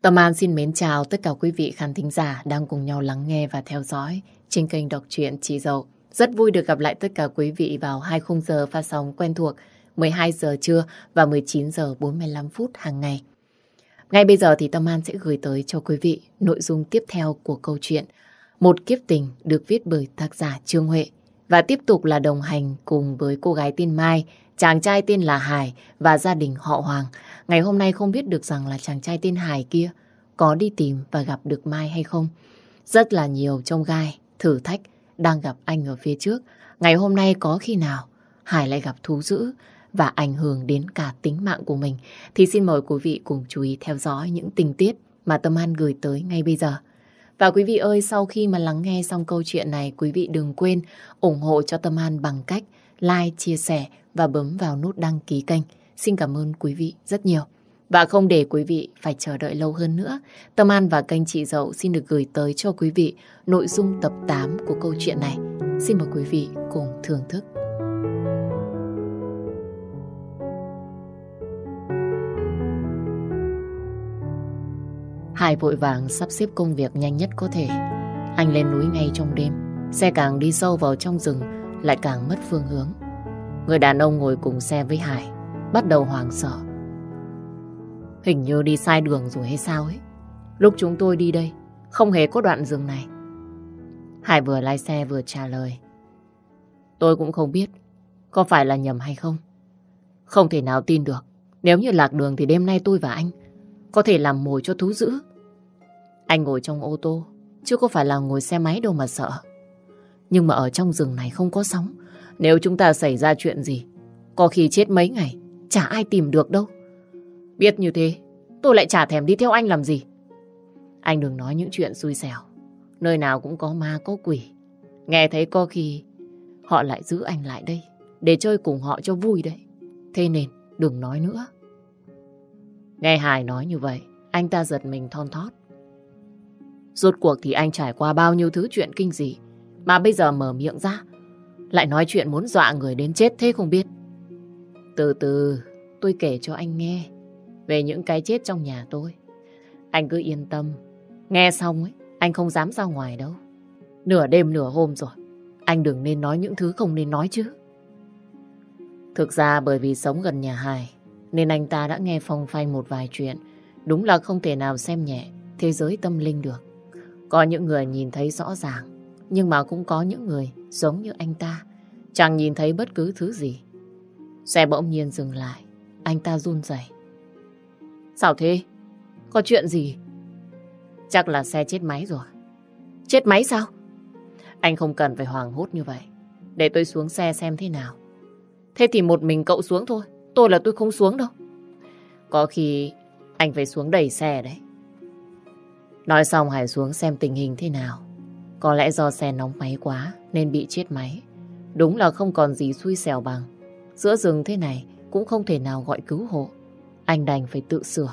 Tâm An xin mến chào tất cả quý vị khán thính giả đang cùng nhau lắng nghe và theo dõi trên kênh đọc truyện Chị Dậu. Rất vui được gặp lại tất cả quý vị vào 2 khung giờ phát sóng quen thuộc 12 giờ trưa và 19 giờ 45 phút hàng ngày. Ngay bây giờ thì Tâm An sẽ gửi tới cho quý vị nội dung tiếp theo của câu chuyện Một kiếp tình được viết bởi tác giả Trương Huệ. Và tiếp tục là đồng hành cùng với cô gái tên Mai, chàng trai tên là Hải và gia đình họ Hoàng. Ngày hôm nay không biết được rằng là chàng trai tên Hải kia có đi tìm và gặp được Mai hay không. Rất là nhiều chông gai, thử thách đang gặp anh ở phía trước. Ngày hôm nay có khi nào Hải lại gặp thú dữ và ảnh hưởng đến cả tính mạng của mình, thì xin mời quý vị cùng chú ý theo dõi những tình tiết mà Tâm An gửi tới ngay bây giờ. Và quý vị ơi, sau khi mà lắng nghe xong câu chuyện này, quý vị đừng quên ủng hộ cho Tâm An bằng cách like, chia sẻ và bấm vào nút đăng ký kênh. Xin cảm ơn quý vị rất nhiều. Và không để quý vị phải chờ đợi lâu hơn nữa, Tâm An và kênh Chị Dậu xin được gửi tới cho quý vị nội dung tập 8 của câu chuyện này. Xin mời quý vị cùng thưởng thức. Hải vội vàng sắp xếp công việc nhanh nhất có thể. Anh lên núi ngay trong đêm. Xe càng đi sâu vào trong rừng lại càng mất phương hướng. Người đàn ông ngồi cùng xe với Hải bắt đầu hoảng sợ. Hình như đi sai đường rồi hay sao ấy. Lúc chúng tôi đi đây không hề có đoạn rừng này. Hải vừa lái xe vừa trả lời. Tôi cũng không biết có phải là nhầm hay không. Không thể nào tin được. Nếu như lạc đường thì đêm nay tôi và anh có thể làm mồi cho thú dữ. Anh ngồi trong ô tô chứ có phải là ngồi xe máy đâu mà sợ. Nhưng mà ở trong rừng này không có sóng. Nếu chúng ta xảy ra chuyện gì, có khi chết mấy ngày chả ai tìm được đâu. Biết như thế tôi lại chả thèm đi theo anh làm gì. Anh đừng nói những chuyện xui xẻo. Nơi nào cũng có ma có quỷ. Nghe thấy có khi họ lại giữ anh lại đây để chơi cùng họ cho vui đấy. Thế nên đừng nói nữa. Nghe Hải nói như vậy, anh ta giật mình thon thót. Rốt cuộc thì anh trải qua bao nhiêu thứ chuyện kinh dị mà bây giờ mở miệng ra lại nói chuyện muốn dọa người đến chết thế không biết. Từ từ tôi kể cho anh nghe về những cái chết trong nhà tôi. Anh cứ yên tâm. Nghe xong ấy, anh không dám ra ngoài đâu. Nửa đêm nửa hôm rồi, anh đừng nên nói những thứ không nên nói chứ. Thực ra bởi vì sống gần nhà Hải nên anh ta đã nghe phong phanh một vài chuyện. Đúng là không thể nào xem nhẹ thế giới tâm linh được. Có những người nhìn thấy rõ ràng, nhưng mà cũng có những người giống như anh ta, chẳng nhìn thấy bất cứ thứ gì. Xe bỗng nhiên dừng lại. Anh ta run rẩy. Sao thế? Có chuyện gì? Chắc là xe chết máy rồi. Chết máy sao? Anh không cần phải hoảng hốt như vậy. Để tôi xuống xe xem thế nào. Thế thì một mình cậu xuống thôi. Tôi không xuống đâu. Có khi anh phải xuống đẩy xe đấy. Nói xong Hải xuống xem tình hình thế nào. Có lẽ do xe nóng máy quá nên bị chết máy. Đúng là không còn gì xui xẻo bằng. Giữa rừng thế này cũng không thể nào gọi cứu hộ. Anh đành phải tự sửa.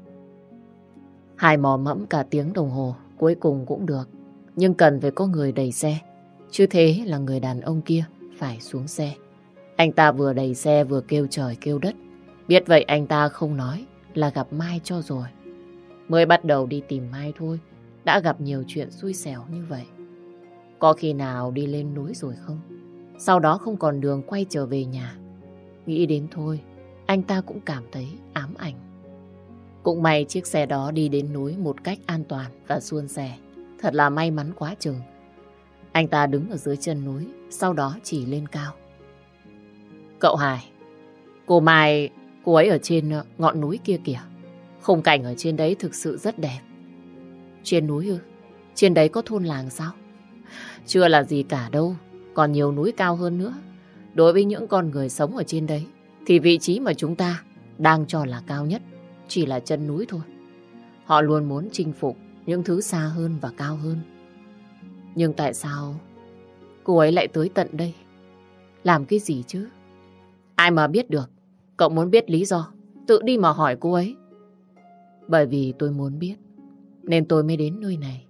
Hải mò mẫm cả tiếng đồng hồ, cuối cùng cũng được. Nhưng cần phải có người đẩy xe. Chứ thế là người đàn ông kia phải xuống xe. Anh ta vừa đẩy xe vừa kêu trời kêu đất. Biết vậy anh ta không nói là gặp Mai cho rồi. Mới bắt đầu đi tìm Mai thôi, đã gặp nhiều chuyện xui xẻo như vậy. Có khi nào đi lên núi rồi không? Sau đó không còn đường quay trở về nhà. Nghĩ đến thôi, anh ta cũng cảm thấy ám ảnh. Cũng may chiếc xe đó đi đến núi một cách an toàn và suôn sẻ. Thật là may mắn quá chừng. Anh ta đứng ở dưới chân núi, sau đó chỉ lên cao. Cậu Hải, cô Mai, cô ấy ở trên ngọn núi kia kìa. Khung cảnh ở trên đấy thực sự rất đẹp. Trên núi ư? Trên đấy có thôn làng sao? Chưa là gì cả đâu, còn nhiều núi cao hơn nữa. Đối với những con người sống ở trên đấy, thì vị trí mà chúng ta đang cho là cao nhất chỉ là chân núi thôi. Họ luôn muốn chinh phục những thứ xa hơn và cao hơn. Nhưng tại sao cô ấy lại tới tận đây? Làm cái gì chứ? Ai mà biết được. Cậu muốn biết lý do, tự đi mà hỏi cô ấy. Bởi vì tôi muốn biết nên tôi mới đến nơi này.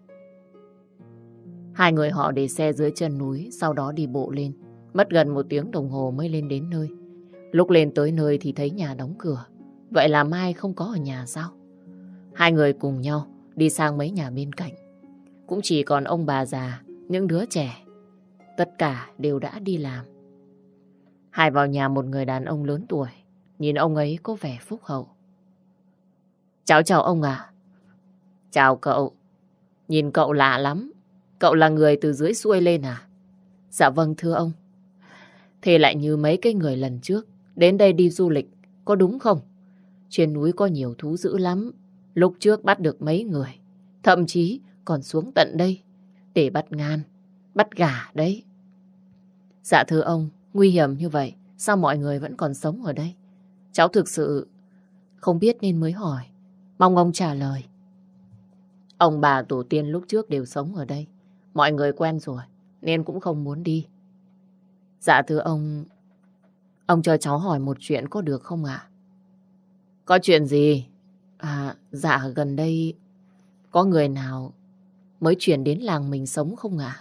Hai người họ để xe dưới chân núi, sau đó đi bộ lên. Mất gần 1 tiếng đồng hồ mới lên đến nơi. Lúc lên tới nơi thì thấy nhà đóng cửa. Vậy là Mai không có ở nhà sao? Hai người cùng nhau đi sang mấy nhà bên cạnh. Cũng chỉ còn ông bà già, những đứa trẻ. Tất cả đều đã đi làm. Hải vào nhà một người đàn ông lớn tuổi. Nhìn ông ấy có vẻ phúc hậu. Cháu chào ông ạ. Chào cậu. Nhìn cậu lạ lắm. Cậu là người từ dưới xuôi lên à? Dạ vâng thưa ông. Thế lại như mấy cái người lần trước đến đây đi du lịch, có đúng không? Trên núi có nhiều thú dữ lắm. Lúc trước bắt được mấy người. Thậm chí còn xuống tận đây để bắt ngan, bắt gà đấy. Dạ thưa ông, nguy hiểm như vậy, sao mọi người vẫn còn sống ở đây? Cháu thực sự không biết nên mới hỏi. Mong ông trả lời. Ông bà tổ tiên lúc trước đều sống ở đây. Mọi người quen rồi, nên cũng không muốn đi. Dạ thưa ông cho cháu hỏi một chuyện có được không ạ? Có chuyện gì? Dạ gần đây có người nào mới chuyển đến làng mình sống không ạ?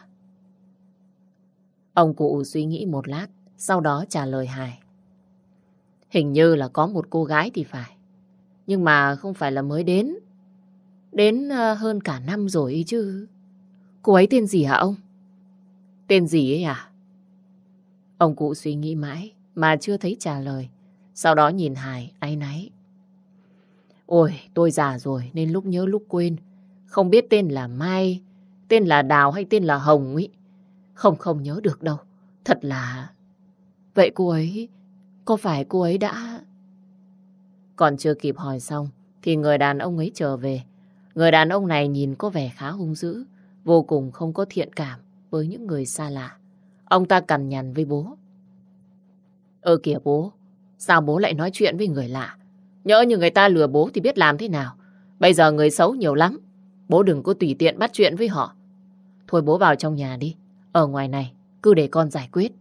Ông cụ suy nghĩ một lát, sau đó trả lời Hải. Hình như là có một cô gái thì phải. Nhưng mà không phải là mới đến. Đến hơn cả năm rồi ấy chứ. Cô ấy tên gì hả ông? Tên gì ấy à? Ông cụ suy nghĩ mãi mà chưa thấy trả lời. Sau đó nhìn Hải áy náy. Ôi, tôi già rồi nên lúc nhớ lúc quên. Không biết tên là Mai, tên là Đào hay tên là Hồng ấy. Không nhớ được đâu. Thật là... Vậy cô ấy... Có phải cô ấy đã... Còn chưa kịp hỏi xong thì người đàn ông ấy trở về. Người đàn ông này nhìn có vẻ khá hung dữ, vô cùng không có thiện cảm với những người xa lạ. Ông ta cằn nhằn với bố. Kìa bố, sao bố lại nói chuyện với người lạ? Nhỡ như người ta lừa bố thì biết làm thế nào? Bây giờ người xấu nhiều lắm. Bố đừng có tùy tiện bắt chuyện với họ. Thôi bố vào trong nhà đi. Ở ngoài này, cứ để con giải quyết.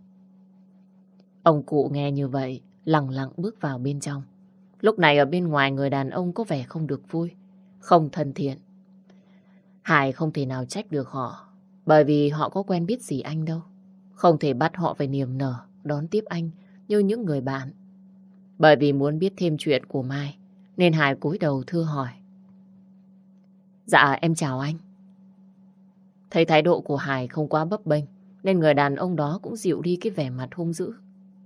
Ông cụ nghe như vậy, lặng lặng bước vào bên trong. Lúc này ở bên ngoài người đàn ông có vẻ không được vui, không thân thiện. Hải không thể nào trách được họ, bởi vì họ có quen biết gì anh đâu. Không thể bắt họ phải niềm nở đón tiếp anh như những người bạn. Bởi vì muốn biết thêm chuyện của Mai, nên Hải cúi đầu thưa hỏi. Dạ em chào anh. Thấy thái độ của Hải không quá bấp bênh, nên người đàn ông đó cũng dịu đi cái vẻ mặt hung dữ.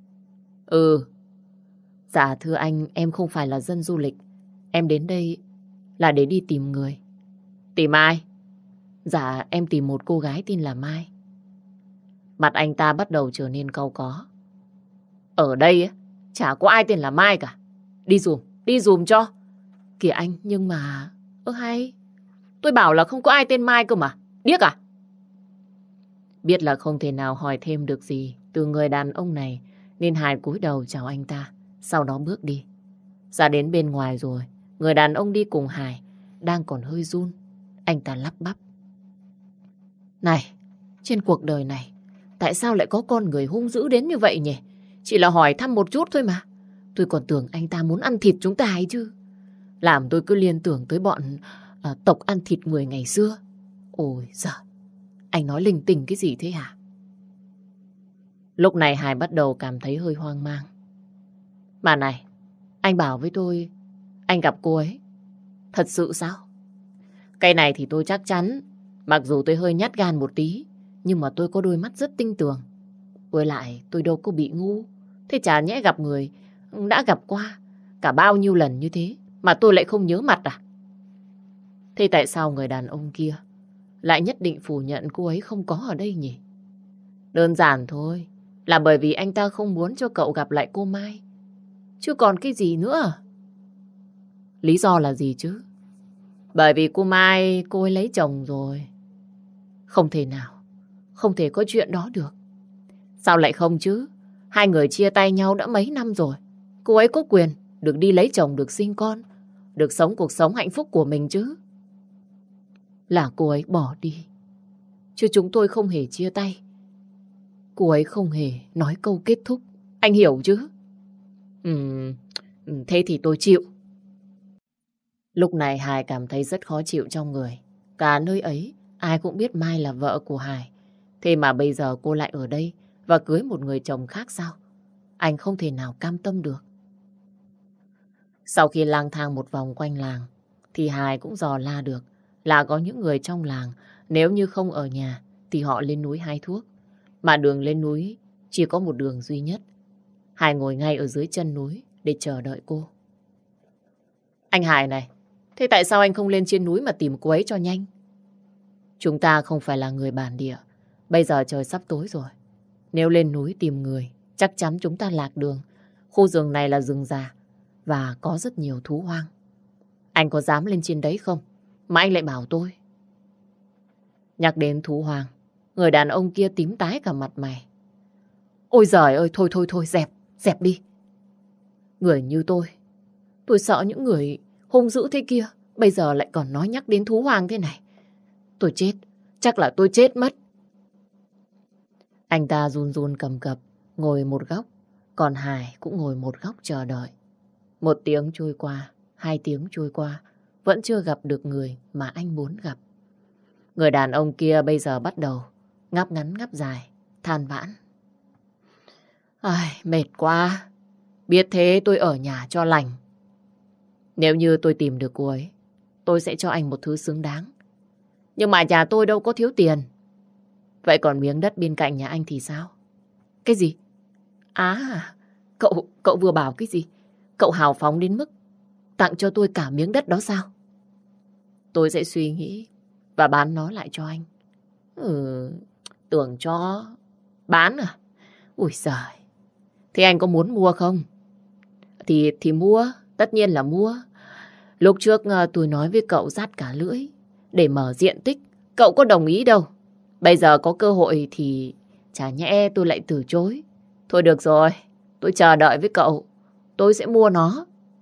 Dạ thưa anh, em không phải là dân du lịch. Em đến đây là để đi tìm người. Tìm ai? Dạ em tìm một cô gái tên là Mai. Mặt anh ta bắt đầu trở nên cau có. Ở đây ấy, chả có ai tên là Mai cả. Đi dùm cho. Kìa anh, nhưng mà... hay. Tôi bảo là không có ai tên Mai cơ mà. Điếc à? Biết là không thể nào hỏi thêm được gì từ người đàn ông này, nên Hải cúi đầu chào anh ta, sau đó bước đi. Ra đến bên ngoài rồi, người đàn ông đi cùng Hải đang còn hơi run. Anh ta lắp bắp. Này, trên cuộc đời này, tại sao lại có con người hung dữ đến như vậy nhỉ? Chỉ là hỏi thăm một chút thôi mà. Tôi còn tưởng anh ta muốn ăn thịt chúng ta ấy chứ. Làm tôi cứ liên tưởng tới bọn tộc ăn thịt người ngày xưa. Ôi giời, anh nói linh tinh cái gì thế hả? Lúc này Hải bắt đầu cảm thấy hơi hoang mang. Mà này, anh bảo với tôi, anh gặp cô ấy. Thật sự sao? Cái này thì tôi chắc chắn. Mặc dù tôi hơi nhát gan một tí, nhưng mà tôi có đôi mắt rất tinh tường. Với lại tôi đâu có bị ngu. Thế chả nhẽ gặp người đã gặp qua cả bao nhiêu lần như thế mà tôi lại không nhớ mặt à? Thế tại sao người đàn ông kia lại nhất định phủ nhận cô ấy không có ở đây nhỉ? Đơn giản thôi, là bởi vì anh ta không muốn cho cậu gặp lại cô Mai. Chứ còn cái gì nữa? Lý do là gì chứ? Bởi vì cô Mai, cô ấy lấy chồng rồi. Không thể nào, không thể có chuyện đó được. Sao lại không chứ? Hai người chia tay nhau đã mấy năm rồi. Cô ấy có quyền được đi lấy chồng, được sinh con, được sống cuộc sống hạnh phúc của mình chứ. Là cô ấy bỏ đi, chứ chúng tôi không hề chia tay. Cô ấy không hề nói câu kết thúc. Anh hiểu chứ? Thế thì tôi chịu. Lúc này Hải cảm thấy rất khó chịu trong người. Cả nơi ấy, ai cũng biết Mai là vợ của Hải. Thế mà bây giờ cô lại ở đây và cưới một người chồng khác sao? Anh không thể nào cam tâm được. Sau khi lang thang một vòng quanh làng, thì Hải cũng dò la được là có những người trong làng nếu như không ở nhà thì họ lên núi hái thuốc. Mà đường lên núi chỉ có một đường duy nhất. Hải ngồi ngay ở dưới chân núi để chờ đợi cô. Anh Hải này, thế tại sao anh không lên trên núi mà tìm cô ấy cho nhanh? Chúng ta không phải là người bản địa. Bây giờ trời sắp tối rồi. Nếu lên núi tìm người, chắc chắn chúng ta lạc đường. Khu rừng này là rừng già và có rất nhiều thú hoang. Anh có dám lên trên đấy không? Mà anh lại bảo tôi. Nhắc đến thú hoang, người đàn ông kia tím tái cả mặt mày. Ôi giời ơi, thôi, dẹp đi. Người như tôi sợ những người hung dữ thế kia, bây giờ lại còn nói nhắc đến thú hoang thế này. Tôi chết, chắc là tôi chết mất. Anh ta run run cầm cập, ngồi một góc, còn Hải cũng ngồi một góc chờ đợi. 1 tiếng trôi qua, 2 tiếng trôi qua, vẫn chưa gặp được người mà anh muốn gặp. Người đàn ông kia bây giờ bắt đầu ngáp ngắn ngáp dài, than vãn. Ai, mệt quá, biết thế tôi ở nhà cho lành. Nếu như tôi tìm được cô ấy, tôi sẽ cho anh một thứ xứng đáng. Nhưng mà nhà tôi đâu có thiếu tiền. Vậy còn miếng đất bên cạnh nhà anh thì sao? Cái gì? À, cậu vừa bảo cái gì? Cậu hào phóng đến mức tặng cho tôi cả miếng đất đó sao? Tôi sẽ suy nghĩ và bán nó lại cho anh. Tưởng cho bán à? Ui giời. Thế anh có muốn mua không? Thì mua, tất nhiên là mua. Lúc trước tôi nói với cậu rát cả lưỡi để mở diện tích, cậu có đồng ý đâu. Bây giờ có cơ hội thì chả nhẽ tôi lại từ chối. Thôi được rồi, tôi chờ đợi với cậu, tôi sẽ mua nó.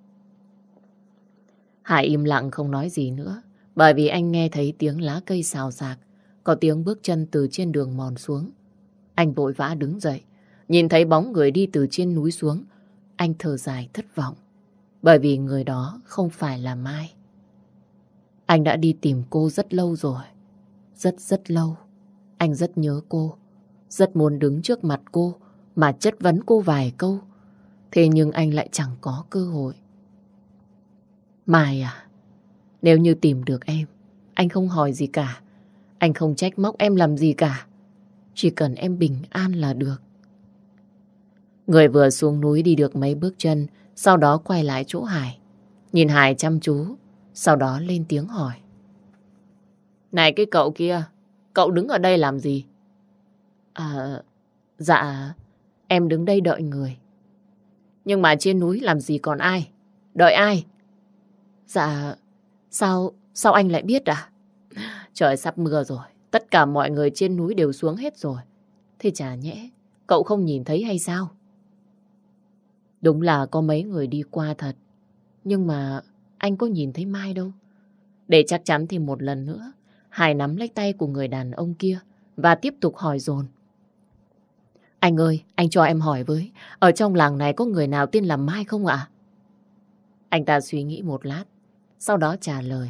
Hải im lặng không nói gì nữa, bởi vì anh nghe thấy tiếng lá cây xào xạc, có tiếng bước chân từ trên đường mòn xuống. Anh vội vã đứng dậy, nhìn thấy bóng người đi từ trên núi xuống. Anh thở dài thất vọng, bởi vì người đó không phải là Mai. Anh đã đi tìm cô rất lâu rồi, rất lâu. Anh rất nhớ cô, rất muốn đứng trước mặt cô mà chất vấn cô vài câu. Thế nhưng anh lại chẳng có cơ hội. Mai à, nếu như tìm được em, anh không hỏi gì cả. Anh không trách móc em làm gì cả. Chỉ cần em bình an là được. Người vừa xuống núi đi được mấy bước chân, sau đó quay lại chỗ Hải. Nhìn Hải chăm chú, sau đó lên tiếng hỏi. Này cái cậu kia, cậu đứng ở đây làm gì? Dạ, em đứng đây đợi người. Nhưng mà trên núi làm gì còn ai? Đợi ai? Dạ, sao anh lại biết à? Trời sắp mưa rồi, tất cả mọi người trên núi đều xuống hết rồi. Thế chả nhẽ, cậu không nhìn thấy hay sao? Đúng là có mấy người đi qua thật, nhưng mà anh có nhìn thấy Mai đâu. Để chắc chắn thì một lần nữa, Hải nắm lấy tay của người đàn ông kia và tiếp tục hỏi dồn. Anh ơi, anh cho em hỏi với, ở trong làng này có người nào tên là Mai không ạ? Anh ta suy nghĩ một lát, sau đó trả lời.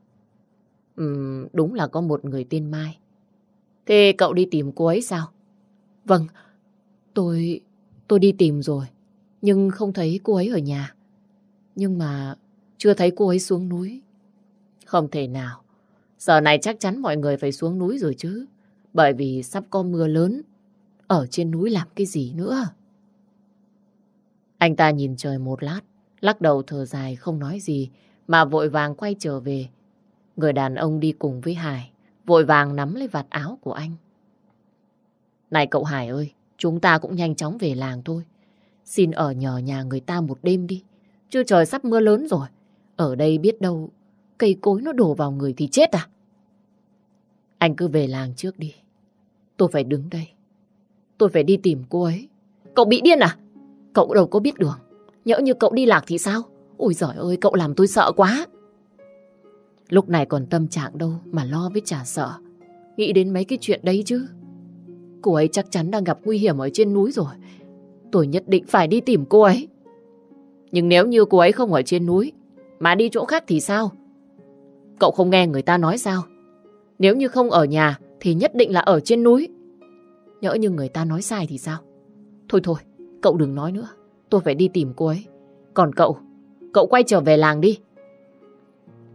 Đúng là có một người tên Mai. Thế cậu đi tìm cô ấy sao? Vâng, tôi đi tìm rồi, nhưng không thấy cô ấy ở nhà. Nhưng mà chưa thấy cô ấy xuống núi. Không thể nào. Giờ này chắc chắn mọi người phải xuống núi rồi chứ. Bởi vì sắp có mưa lớn. Ở trên núi làm cái gì nữa? Anh ta nhìn trời một lát, lắc đầu thở dài không nói gì, mà vội vàng quay trở về. Người đàn ông đi cùng với Hải vội vàng nắm lấy vạt áo của anh. Này cậu Hải ơi, chúng ta cũng nhanh chóng về làng thôi. Xin ở nhờ nhà người ta một đêm đi. Chứ trời sắp mưa lớn rồi. Ở đây biết đâu cây cối nó đổ vào người thì chết à? Anh cứ về làng trước đi. Tôi phải đứng đây. Tôi phải đi tìm cô ấy. Cậu bị điên à? Cậu đâu có biết đường. Nhỡ như cậu đi lạc thì sao? Ôi giời ơi, cậu làm tôi sợ quá. Lúc này còn tâm trạng đâu mà lo với chả sợ. Nghĩ đến mấy cái chuyện đấy chứ. Cô ấy chắc chắn đang gặp nguy hiểm ở trên núi rồi. Tôi nhất định phải đi tìm cô ấy. Nhưng nếu như cô ấy không ở trên núi mà đi chỗ khác thì sao? Cậu không nghe người ta nói sao? Nếu như không ở nhà thì nhất định là ở trên núi. Nhỡ như người ta nói sai thì sao? Thôi, cậu đừng nói nữa. Tôi phải đi tìm cô ấy. Còn cậu quay trở về làng đi.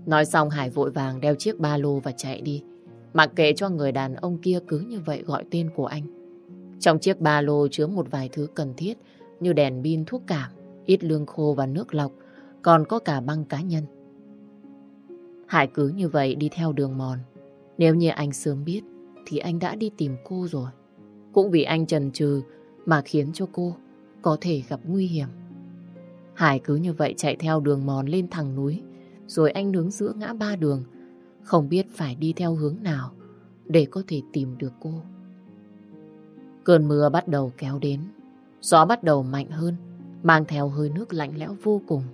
Nói xong Hải vội vàng đeo chiếc ba lô và chạy đi. Mặc kệ cho người đàn ông kia cứ như vậy gọi tên của anh. Trong chiếc ba lô chứa một vài thứ cần thiết như đèn pin, thuốc cảm, ít lương khô và nước lọc, còn có cả băng cá nhân. Hải cứ như vậy đi theo đường mòn. Nếu như anh sớm biết thì anh đã đi tìm cô rồi. Cũng vì anh chần chừ mà khiến cho cô có thể gặp nguy hiểm. Hải cứ như vậy chạy theo đường mòn lên thẳng núi, rồi anh đứng giữa ngã ba đường, không biết phải đi theo hướng nào để có thể tìm được cô. Cơn mưa bắt đầu kéo đến, gió bắt đầu mạnh hơn, mang theo hơi nước lạnh lẽo vô cùng.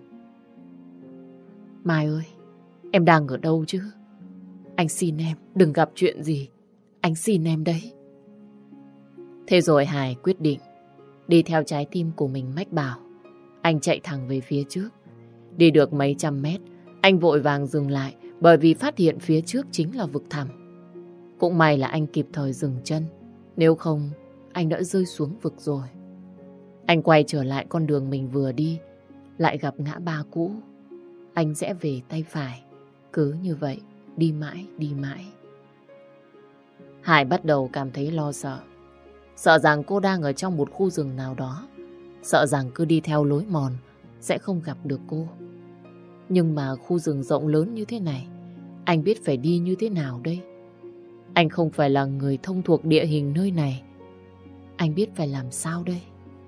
Mai ơi, em đang ở đâu chứ? Anh xin em, đừng gặp chuyện gì. Anh xin em đấy. Thế rồi Hải quyết định đi theo trái tim của mình mách bảo. Anh chạy thẳng về phía trước. Đi được mấy trăm mét, anh vội vàng dừng lại bởi vì phát hiện phía trước chính là vực thẳm. Cũng may là anh kịp thời dừng chân, nếu không anh đã rơi xuống vực rồi. Anh quay trở lại con đường mình vừa đi, lại gặp ngã ba cũ. Anh rẽ về tay phải, cứ như vậy đi mãi đi mãi. Hải bắt đầu cảm thấy lo sợ. Sợ rằng cô đang ở trong một khu rừng nào đó. Sợ rằng cứ đi theo lối mòn sẽ không gặp được cô. Nhưng mà khu rừng rộng lớn như thế này, anh biết phải đi như thế nào đây? Anh không phải là người thông thuộc địa hình nơi này. Anh biết phải làm sao đây?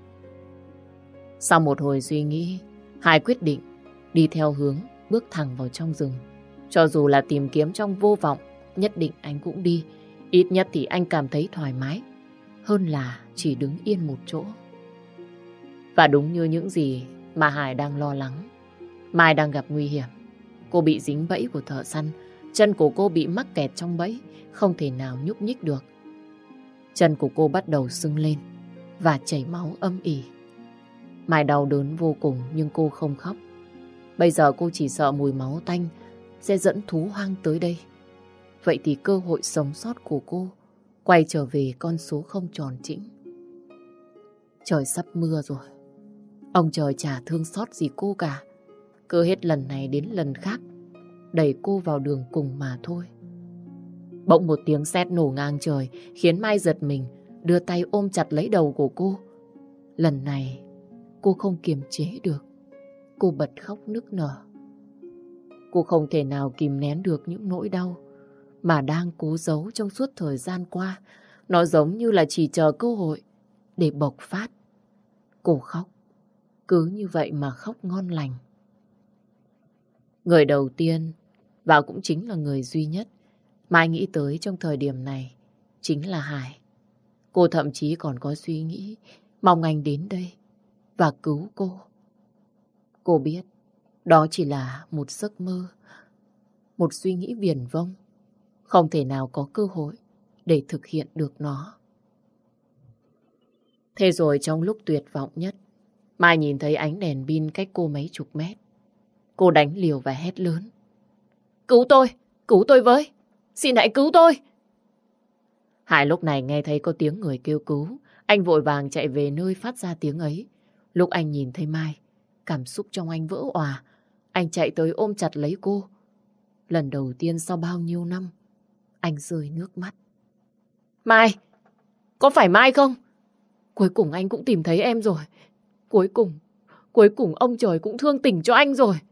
Sau một hồi suy nghĩ, Hải quyết định đi theo hướng bước thẳng vào trong rừng. Cho dù là tìm kiếm trong vô vọng, nhất định anh cũng đi. Ít nhất thì anh cảm thấy thoải mái hơn là chỉ đứng yên một chỗ. Và đúng như những gì mà Hải đang lo lắng, Mai đang gặp nguy hiểm. Cô bị dính bẫy của thợ săn. Chân của cô bị mắc kẹt trong bẫy, không thể nào nhúc nhích được. Chân của cô bắt đầu sưng lên và chảy máu âm ỉ. Mai đau đớn vô cùng nhưng cô không khóc. Bây giờ cô chỉ sợ mùi máu tanh sẽ dẫn thú hoang tới đây. Vậy thì cơ hội sống sót của cô quay trở về con số không tròn chỉnh. Trời sắp mưa rồi. Ông trời chả thương xót gì cô cả. Cứ hết lần này đến lần khác đẩy cô vào đường cùng mà thôi. Bỗng một tiếng sét nổ ngang trời khiến Mai giật mình, đưa tay ôm chặt lấy đầu của cô. Lần này cô không kiềm chế được. Cô bật khóc nức nở. Cô không thể nào kìm nén được những nỗi đau mà đang cố giấu trong suốt thời gian qua. Nó giống như là chỉ chờ cơ hội để bộc phát. Cô khóc. Cứ như vậy mà khóc ngon lành. Người đầu tiên và cũng chính là người duy nhất Mai nghĩ tới trong thời điểm này chính là Hải. Cô thậm chí còn có suy nghĩ mong anh đến đây và cứu cô. Cô biết đó chỉ là một giấc mơ, một suy nghĩ viển vông, không thể nào có cơ hội để thực hiện được nó. Thế rồi trong lúc tuyệt vọng nhất, Mai nhìn thấy ánh đèn pin cách cô mấy chục mét. Cô đánh liều và hét lớn. Cứu tôi với! Xin hãy cứu tôi! Hải lúc này nghe thấy có tiếng người kêu cứu. Anh vội vàng chạy về nơi phát ra tiếng ấy. Lúc anh nhìn thấy Mai, cảm xúc trong anh vỡ òa. Anh chạy tới ôm chặt lấy cô. Lần đầu tiên sau bao nhiêu năm, anh rơi nước mắt. Mai! Có phải Mai không? Cuối cùng anh cũng tìm thấy em rồi. Cuối cùng ông trời cũng thương tình cho anh rồi.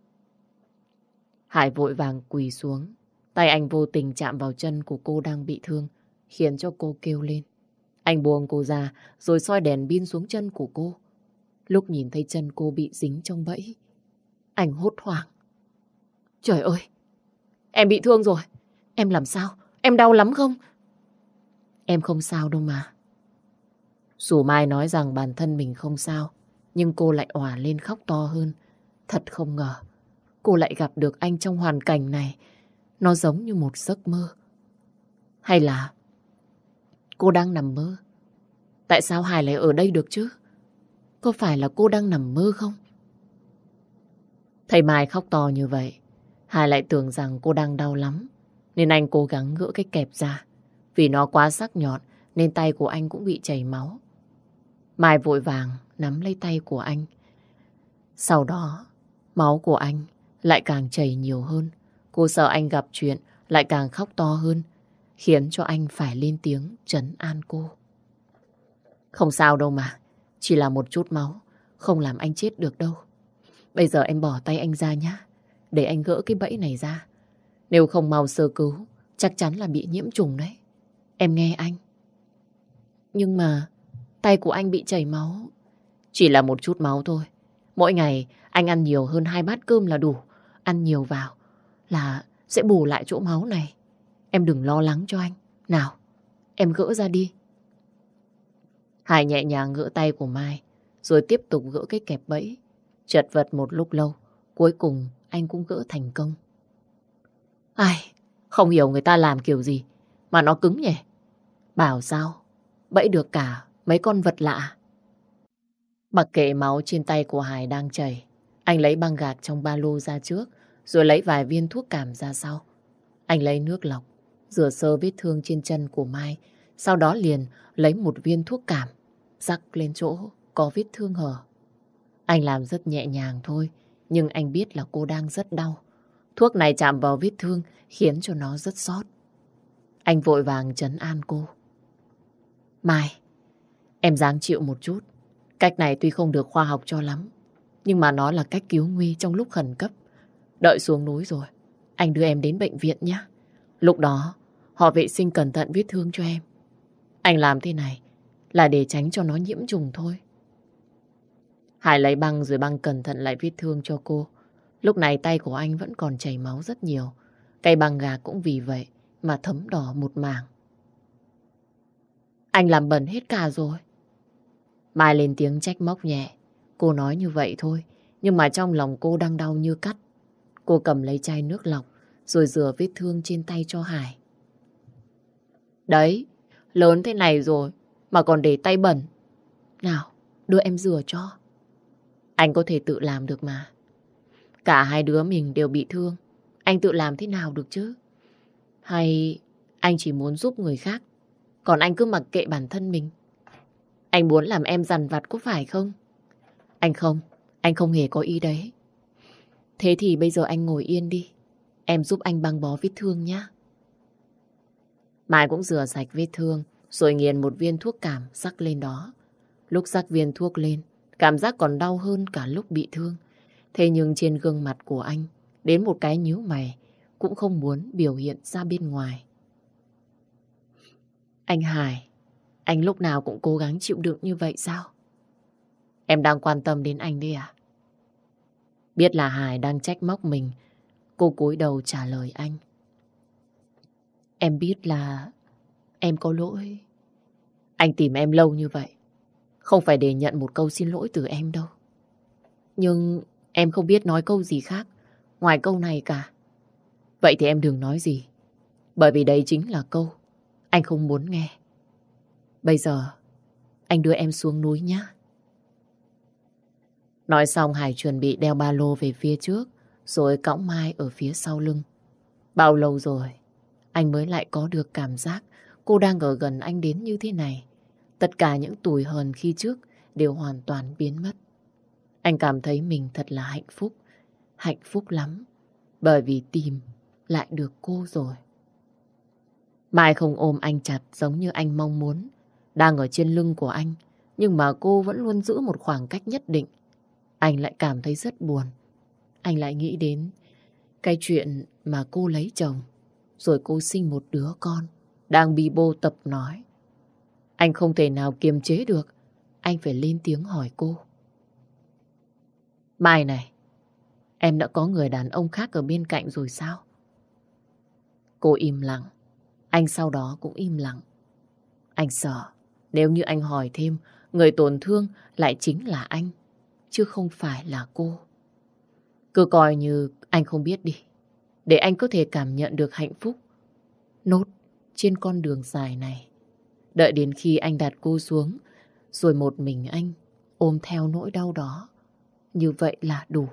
Hải vội vàng quỳ xuống. Tay anh vô tình chạm vào chân của cô đang bị thương, khiến cho cô kêu lên. Anh buông cô ra, rồi soi đèn pin xuống chân của cô. Lúc nhìn thấy chân cô bị dính trong bẫy, anh hốt hoảng. Trời ơi! Em bị thương rồi. Em làm sao? Em đau lắm không? Em không sao đâu mà. Dù Mai nói rằng bản thân mình không sao, nhưng cô lại òa lên khóc to hơn. Thật không ngờ, cô lại gặp được anh trong hoàn cảnh này. Nó giống như một giấc mơ. Hay là cô đang nằm mơ? Tại sao Hải lại ở đây được chứ? Có phải là cô đang nằm mơ không? Thấy Mai khóc to như vậy, Hải lại tưởng rằng cô đang đau lắm, nên anh cố gắng gỡ cái kẹp ra. Vì nó quá sắc nhọn nên tay của anh cũng bị chảy máu. Mai vội vàng nắm lấy tay của anh. Sau đó, máu của anh lại càng chảy nhiều hơn. Cô sợ anh gặp chuyện lại càng khóc to hơn, khiến cho anh phải lên tiếng trấn an cô. Không sao đâu mà, chỉ là một chút máu, không làm anh chết được đâu. Bây giờ em bỏ tay anh ra nhá, để anh gỡ cái bẫy này ra. Nếu không mau sơ cứu, chắc chắn là bị nhiễm trùng đấy. Em nghe anh. Nhưng mà tay của anh bị chảy máu. Chỉ là một chút máu thôi. Mỗi ngày anh ăn nhiều hơn 2 bát cơm là đủ. Ăn nhiều vào là sẽ bù lại chỗ máu này. Em đừng lo lắng cho anh. Nào, em gỡ ra đi. Hải nhẹ nhàng gỡ tay của Mai, rồi tiếp tục gỡ cái kẹp bẫy. Chật vật một lúc lâu, cuối cùng anh cũng gỡ thành công. Ai, không hiểu người ta làm kiểu gì mà nó cứng nhỉ. Bảo sao, bẫy được cả mấy con vật lạ. Mặc kệ máu trên tay của Hải đang chảy, anh lấy băng gạc trong ba lô ra trước, rồi lấy vài viên thuốc cảm ra sau. Anh lấy nước lọc, rửa sơ vết thương trên chân của Mai, sau đó liền lấy một viên thuốc cảm, rắc lên chỗ có vết thương hở. Anh làm rất nhẹ nhàng thôi, nhưng anh biết là cô đang rất đau. Thuốc này chạm vào vết thương khiến cho nó rất xót. Anh vội vàng trấn an cô. Mai, em ráng chịu một chút. Cách này tuy không được khoa học cho lắm, nhưng mà nó là cách cứu nguy trong lúc khẩn cấp. Đợi xuống núi rồi, anh đưa em đến bệnh viện nhé. Lúc đó, họ vệ sinh cẩn thận vết thương cho em. Anh làm thế này là để tránh cho nó nhiễm trùng thôi. Hải lấy băng rồi băng cẩn thận lại vết thương cho cô. Lúc này tay của anh vẫn còn chảy máu rất nhiều. Cây băng gạc cũng vì vậy mà thấm đỏ một mảng. Anh làm bẩn hết cả rồi. Mai lên tiếng trách móc nhẹ. Cô nói như vậy thôi, nhưng mà trong lòng cô đang đau như cắt. Cô cầm lấy chai nước lọc rồi rửa vết thương trên tay cho Hải. Đấy, lớn thế này rồi mà còn để tay bẩn. Nào, đưa em rửa cho. Anh có thể tự làm được mà. Cả hai đứa mình đều bị thương. Anh tự làm thế nào được chứ? Hay anh chỉ muốn giúp người khác, còn anh cứ mặc kệ bản thân mình? Anh muốn làm em dằn vặt có phải không? Anh không hề có ý đấy. Thế thì bây giờ anh ngồi yên đi. Em giúp anh băng bó vết thương nhé. Mai cũng rửa sạch vết thương, rồi nghiền một viên thuốc cảm rắc lên đó. Lúc rắc viên thuốc lên, cảm giác còn đau hơn cả lúc bị thương. Thế nhưng trên gương mặt của anh, đến một cái nhíu mày, cũng không muốn biểu hiện ra bên ngoài. Anh Hải, anh lúc nào cũng cố gắng chịu đựng như vậy sao? Em đang quan tâm đến anh đấy à? Biết là Hải đang trách móc mình, cô cúi đầu trả lời anh. Em biết là em có lỗi. Anh tìm em lâu như vậy, không phải để nhận một câu xin lỗi từ em đâu. Nhưng em không biết nói câu gì khác ngoài câu này cả. Vậy thì em đừng nói gì, bởi vì đây chính là câu anh không muốn nghe. Bây giờ anh đưa em xuống núi nhé. Nói xong Hải chuẩn bị đeo ba lô về phía trước, rồi cõng Mai ở phía sau lưng. Bao lâu rồi anh mới lại có được cảm giác cô đang ở gần anh đến như thế này. Tất cả những tủi hờn khi trước đều hoàn toàn biến mất. Anh cảm thấy mình thật là hạnh phúc lắm, bởi vì tìm lại được cô rồi. Mai không ôm anh chặt giống như anh mong muốn, đang ở trên lưng của anh, nhưng mà cô vẫn luôn giữ một khoảng cách nhất định. Anh lại cảm thấy rất buồn. Anh lại nghĩ đến cái chuyện mà cô lấy chồng, rồi cô sinh một đứa con, đang bi bô tập nói. Anh không thể nào kiềm chế được, anh phải lên tiếng hỏi cô. Mai này, em đã có người đàn ông khác ở bên cạnh rồi sao? Cô im lặng, anh sau đó cũng im lặng. Anh sợ, nếu như anh hỏi thêm, người tổn thương lại chính là anh, chứ không phải là cô. Cứ coi như anh không biết đi, để anh có thể cảm nhận được hạnh phúc nốt trên con đường dài này. Đợi đến khi anh đặt cô xuống, rồi một mình anh ôm theo nỗi đau đó. Như vậy là đủ.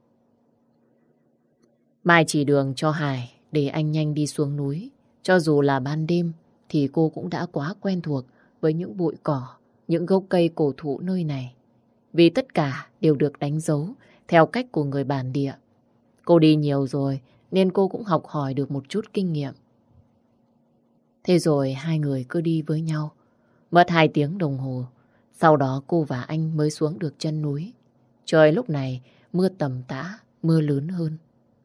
Mai chỉ đường cho Hải để anh nhanh đi xuống núi. Cho dù là ban đêm thì cô cũng đã quá quen thuộc với những bụi cỏ, những gốc cây cổ thụ nơi này. Vì tất cả đều được đánh dấu theo cách của người bản địa. Cô đi nhiều rồi nên cô cũng học hỏi được một chút kinh nghiệm. Thế rồi hai người cứ đi với nhau. Mất 2 tiếng đồng hồ. Sau đó cô và anh mới xuống được chân núi. Trời lúc này mưa tầm tã, mưa lớn hơn.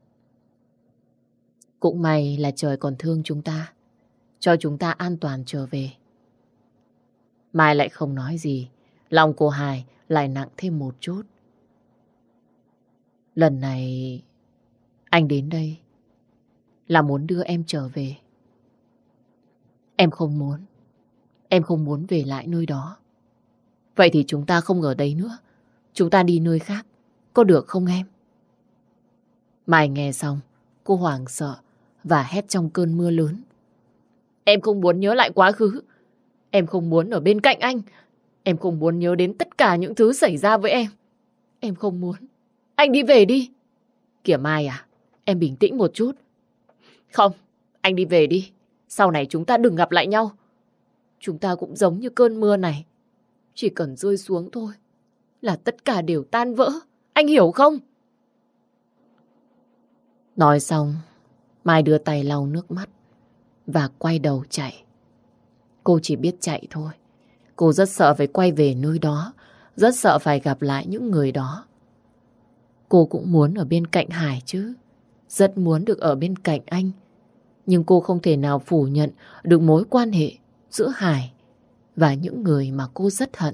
Cũng may là trời còn thương chúng ta, cho chúng ta an toàn trở về. Mai lại không nói gì. Lòng cô Hải lại nặng thêm một chút. Lần này anh đến đây là muốn đưa em trở về. Em không muốn. Em không muốn về lại nơi đó. Vậy thì chúng ta không ở đây nữa. Chúng ta đi nơi khác. Có được không em? Mai nghe xong, cô hoảng sợ và hét trong cơn mưa lớn. Em không muốn nhớ lại quá khứ. Em không muốn ở bên cạnh anh. Em không muốn nhớ đến tất cả những thứ xảy ra với em. Em không muốn. Anh đi về đi. Kìa Mai à, em bình tĩnh một chút. Không, anh đi về đi. Sau này chúng ta đừng gặp lại nhau. Chúng ta cũng giống như cơn mưa này. Chỉ cần rơi xuống thôi là tất cả đều tan vỡ. Anh hiểu không? Nói xong, Mai đưa tay lau nước mắt và quay đầu chạy. Cô chỉ biết chạy thôi. Cô rất sợ phải quay về nơi đó, rất sợ phải gặp lại những người đó. Cô cũng muốn ở bên cạnh Hải chứ. Rất muốn được ở bên cạnh anh. Nhưng cô không thể nào phủ nhận được mối quan hệ giữa Hải và những người mà cô rất hận.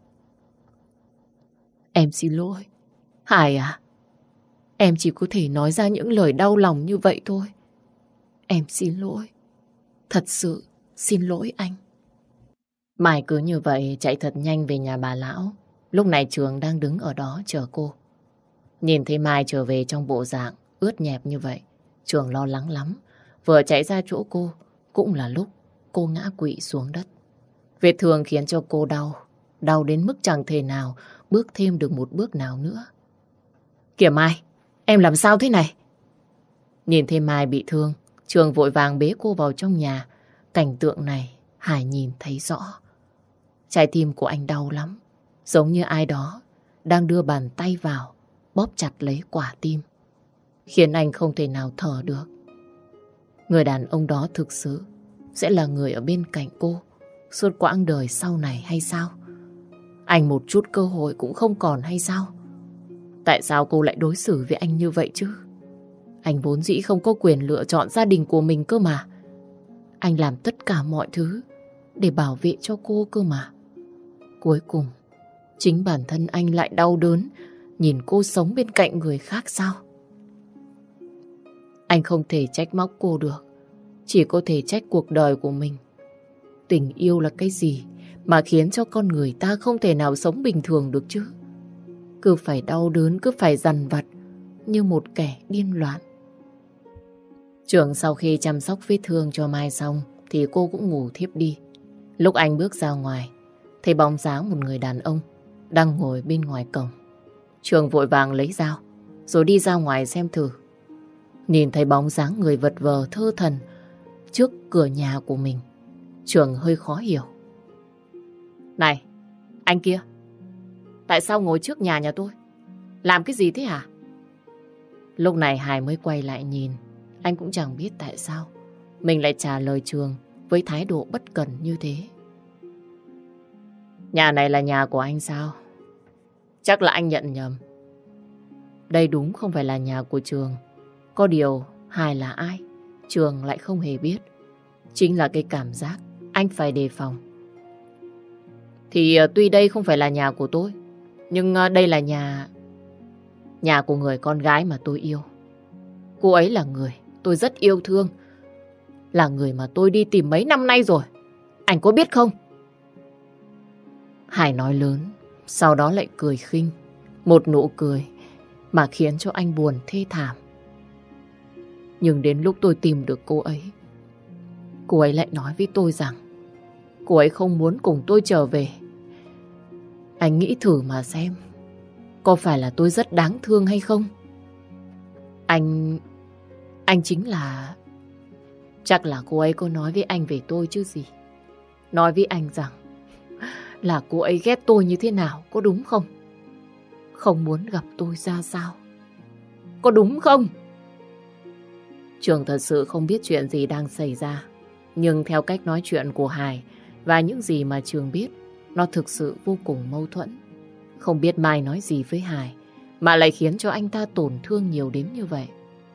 Em xin lỗi. Hải à, em chỉ có thể nói ra những lời đau lòng như vậy thôi. Em xin lỗi. Thật sự xin lỗi anh. Mai cứ như vậy chạy thật nhanh về nhà bà lão. Lúc này Trường đang đứng ở đó chờ cô. Nhìn thấy Mai trở về trong bộ dạng ướt nhẹp như vậy, Trường lo lắng lắm. Vừa chạy ra chỗ cô, cũng là lúc cô ngã quỵ xuống đất. Vết thương khiến cho cô đau, đau đến mức chẳng thể nào bước thêm được một bước nào nữa. Kìa Mai, em làm sao thế này? Nhìn thấy Mai bị thương, Trường vội vàng bế cô vào trong nhà. Cảnh tượng này Hải nhìn thấy rõ. Trái tim của anh đau lắm, giống như ai đó đang đưa bàn tay vào, bóp chặt lấy quả tim, khiến anh không thể nào thở được. Người đàn ông đó thực sự sẽ là người ở bên cạnh cô suốt quãng đời sau này hay sao? Anh một chút cơ hội cũng không còn hay sao? Tại sao cô lại đối xử với anh như vậy chứ? Anh vốn dĩ không có quyền lựa chọn gia đình của mình cơ mà. Anh làm tất cả mọi thứ để bảo vệ cho cô cơ mà. Cuối cùng, chính bản thân anh lại đau đớn nhìn cô sống bên cạnh người khác sao? Anh không thể trách móc cô được, chỉ có thể trách cuộc đời của mình. Tình yêu là cái gì mà khiến cho con người ta không thể nào sống bình thường được chứ? Cứ phải đau đớn, cứ phải dằn vặt như một kẻ điên loạn. Trường sau khi chăm sóc vết thương cho Mai xong thì cô cũng ngủ thiếp đi. Lúc anh bước ra ngoài, thấy bóng dáng một người đàn ông đang ngồi bên ngoài cổng. Trường vội vàng lấy dao rồi đi ra ngoài xem thử. Nhìn thấy bóng dáng người vật vờ thơ thẩn trước cửa nhà của mình, Trường hơi khó hiểu. Này, anh kia, tại sao ngồi trước nhà tôi? Làm cái gì thế hả? Lúc này Hải mới quay lại nhìn. Anh cũng chẳng biết tại sao mình lại trả lời Trường với thái độ bất cần như thế. Nhà này là nhà của anh sao? Chắc là anh nhận nhầm. Đây đúng không phải là nhà của Trường. Có điều Hải là ai, Trường lại không hề biết. Chính là cái cảm giác anh phải đề phòng. Thì tuy đây không phải là nhà của tôi, nhưng đây là nhà của người con gái mà tôi yêu. Cô ấy là người tôi rất yêu thương, là người mà tôi đi tìm mấy năm nay rồi. Anh có biết không? Hải nói lớn, sau đó lại cười khinh. Một nụ cười mà khiến cho anh buồn thê thảm. Nhưng đến lúc tôi tìm được cô ấy lại nói với tôi rằng cô ấy không muốn cùng tôi trở về. Anh nghĩ thử mà xem, có phải là tôi rất đáng thương hay không? Anh chính là... Chắc là cô ấy có nói với anh về tôi chứ gì. Nói với anh rằng là cô ấy ghét tôi như thế nào, có đúng không? Không muốn gặp tôi ra sao, có đúng không? Trường thật sự không biết chuyện gì đang xảy ra. Nhưng theo cách nói chuyện của Hải và những gì mà Trường biết, nó thực sự vô cùng mâu thuẫn. Không biết Mai nói gì với Hải mà lại khiến cho anh ta tổn thương nhiều đến như vậy.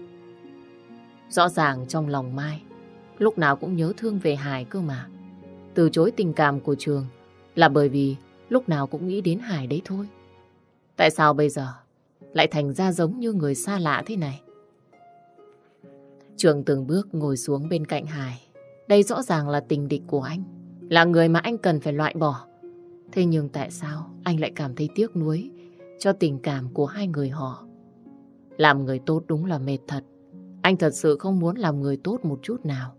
Rõ ràng trong lòng Mai lúc nào cũng nhớ thương về Hải cơ mà. Từ chối tình cảm của Trường là bởi vì lúc nào cũng nghĩ đến Hải đấy thôi. Tại sao bây giờ lại thành ra giống như người xa lạ thế này? Trường từng bước ngồi xuống bên cạnh Hải. Đây rõ ràng là tình địch của anh, là người mà anh cần phải loại bỏ. Thế nhưng tại sao anh lại cảm thấy tiếc nuối cho tình cảm của hai người họ? Làm người tốt đúng là mệt thật. Anh thật sự không muốn làm người tốt một chút nào.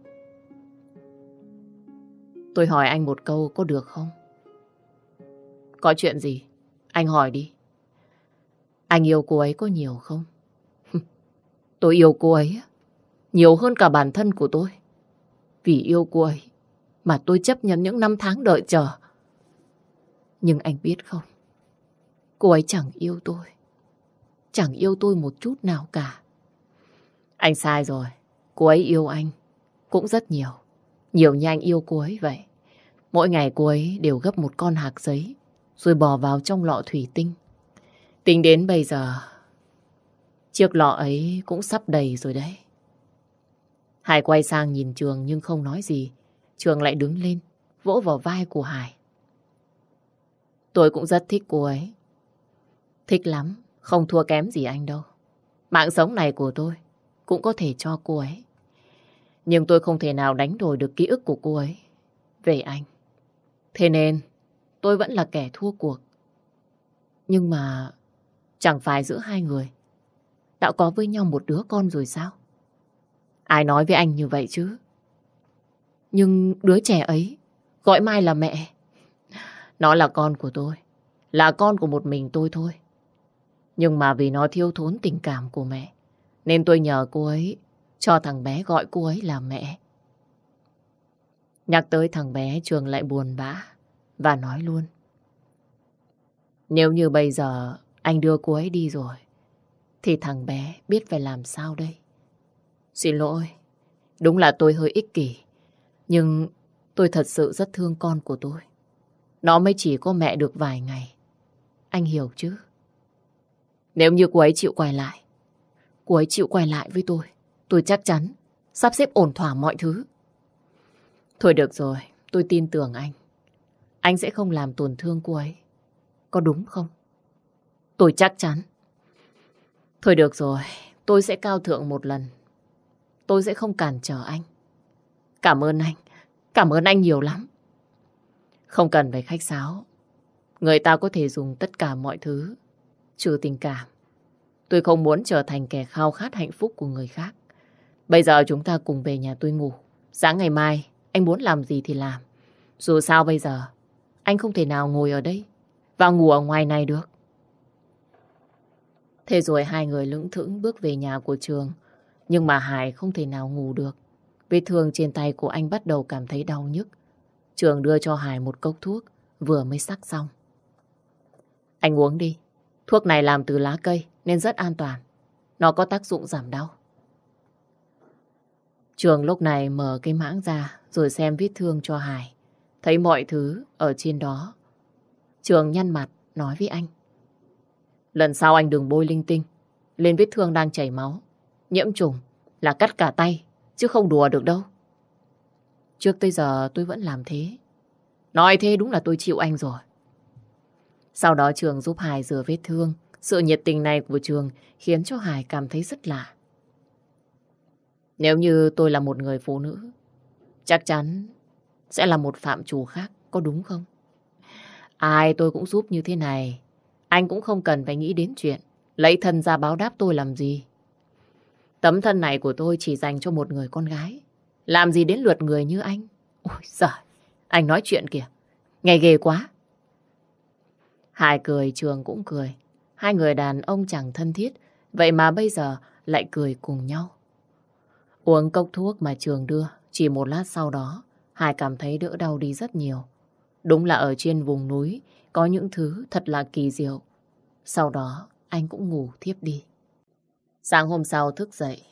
Tôi hỏi anh một câu có được không? Có chuyện gì? Anh hỏi đi. Anh yêu cô ấy có nhiều không? Tôi yêu cô ấy nhiều hơn cả bản thân của tôi. Vì yêu cô ấy mà tôi chấp nhận những năm tháng đợi chờ. Nhưng anh biết không, cô ấy chẳng yêu tôi. Chẳng yêu tôi một chút nào cả. Anh sai rồi. Cô ấy yêu anh cũng rất nhiều. Nhiều như anh yêu cô ấy vậy. Mỗi ngày cô ấy đều gấp một con hạc giấy rồi bỏ vào trong lọ thủy tinh. Tính đến bây giờ chiếc lọ ấy cũng sắp đầy rồi đấy. Hải quay sang nhìn Trường nhưng không nói gì. Trường lại đứng lên vỗ vào vai của Hải. Tôi cũng rất thích cô ấy. Thích lắm. Không thua kém gì anh đâu. Mạng sống này của tôi cũng có thể cho cô ấy. Nhưng tôi không thể nào đánh đổi được ký ức của cô ấy về anh. Thế nên tôi vẫn là kẻ thua cuộc. Nhưng mà chẳng phải giữa hai người đã có với nhau một đứa con rồi sao? Ai nói với anh như vậy chứ? Nhưng đứa trẻ ấy gọi Mai là mẹ. Nó là con của tôi. Là con của một mình tôi thôi. Nhưng mà vì nó thiếu thốn tình cảm của mẹ nên tôi nhờ cô ấy cho thằng bé gọi cô ấy là mẹ. Nhắc tới thằng bé, Trường lại buồn bã và nói luôn. Nếu như bây giờ anh đưa cô ấy đi rồi thì thằng bé biết phải làm sao đây? Xin lỗi, đúng là tôi hơi ích kỷ. Nhưng tôi thật sự rất thương con của tôi. Nó mới chỉ có mẹ được vài ngày. Anh hiểu chứ? Nếu như cô ấy chịu quay lại, cô ấy chịu quay lại với tôi chắc chắn sắp xếp ổn thỏa mọi thứ. Thôi được rồi, tôi tin tưởng anh. Anh sẽ không làm tổn thương cô ấy. Có đúng không? Tôi chắc chắn. Thôi được rồi, tôi sẽ cao thượng một lần. Tôi sẽ không cản trở anh. Cảm ơn anh. Cảm ơn anh nhiều lắm. Không cần phải khách sáo. Người ta có thể dùng tất cả mọi thứ trừ tình cảm. Tôi không muốn trở thành kẻ khao khát hạnh phúc của người khác. Bây giờ chúng ta cùng về nhà tôi ngủ. Sáng ngày mai anh muốn làm gì thì làm. Dù sao bây giờ anh không thể nào ngồi ở đây và ngủ ở ngoài này được. Thế rồi hai người lững thững bước về nhà của Trường. Nhưng mà Hải không thể nào ngủ được. Vết thương trên tay của anh bắt đầu cảm thấy đau nhức. Trường đưa cho Hải một cốc thuốc vừa mới sắc xong. Anh uống đi. Thuốc này làm từ lá cây nên rất an toàn. Nó có tác dụng giảm đau. Trường lúc này mở cái mãng ra rồi xem vết thương cho Hải. Thấy mọi thứ ở trên đó. Trường nhăn mặt nói với anh. Lần sau anh đừng bôi linh tinh lên vết thương đang chảy máu. Nhiễm trùng là cắt cả tay chứ không đùa được đâu. Trước tới giờ tôi vẫn làm thế. Nói thế đúng là tôi chịu anh rồi. Sau đó Trường giúp Hải rửa vết thương. Sự nhiệt tình này của Trường khiến cho Hải cảm thấy rất lạ. Nếu như tôi là một người phụ nữ, chắc chắn sẽ là một phạm trù khác, có đúng không? Ai tôi cũng giúp như thế này. Anh cũng không cần phải nghĩ đến chuyện lấy thân ra báo đáp tôi làm gì. Tấm thân này của tôi chỉ dành cho một người con gái. Làm gì đến lượt người như anh? Ôi giời, anh nói chuyện kìa. Nghe ghê quá. Hải cười, Trường cũng cười. Hai người đàn ông chẳng thân thiết, vậy mà bây giờ lại cười cùng nhau. Uống cốc thuốc mà Trường đưa, chỉ một lát sau đó, Hải cảm thấy đỡ đau đi rất nhiều. Đúng là ở trên vùng núi có những thứ thật là kỳ diệu. Sau đó anh cũng ngủ thiếp đi. Sáng hôm sau thức dậy,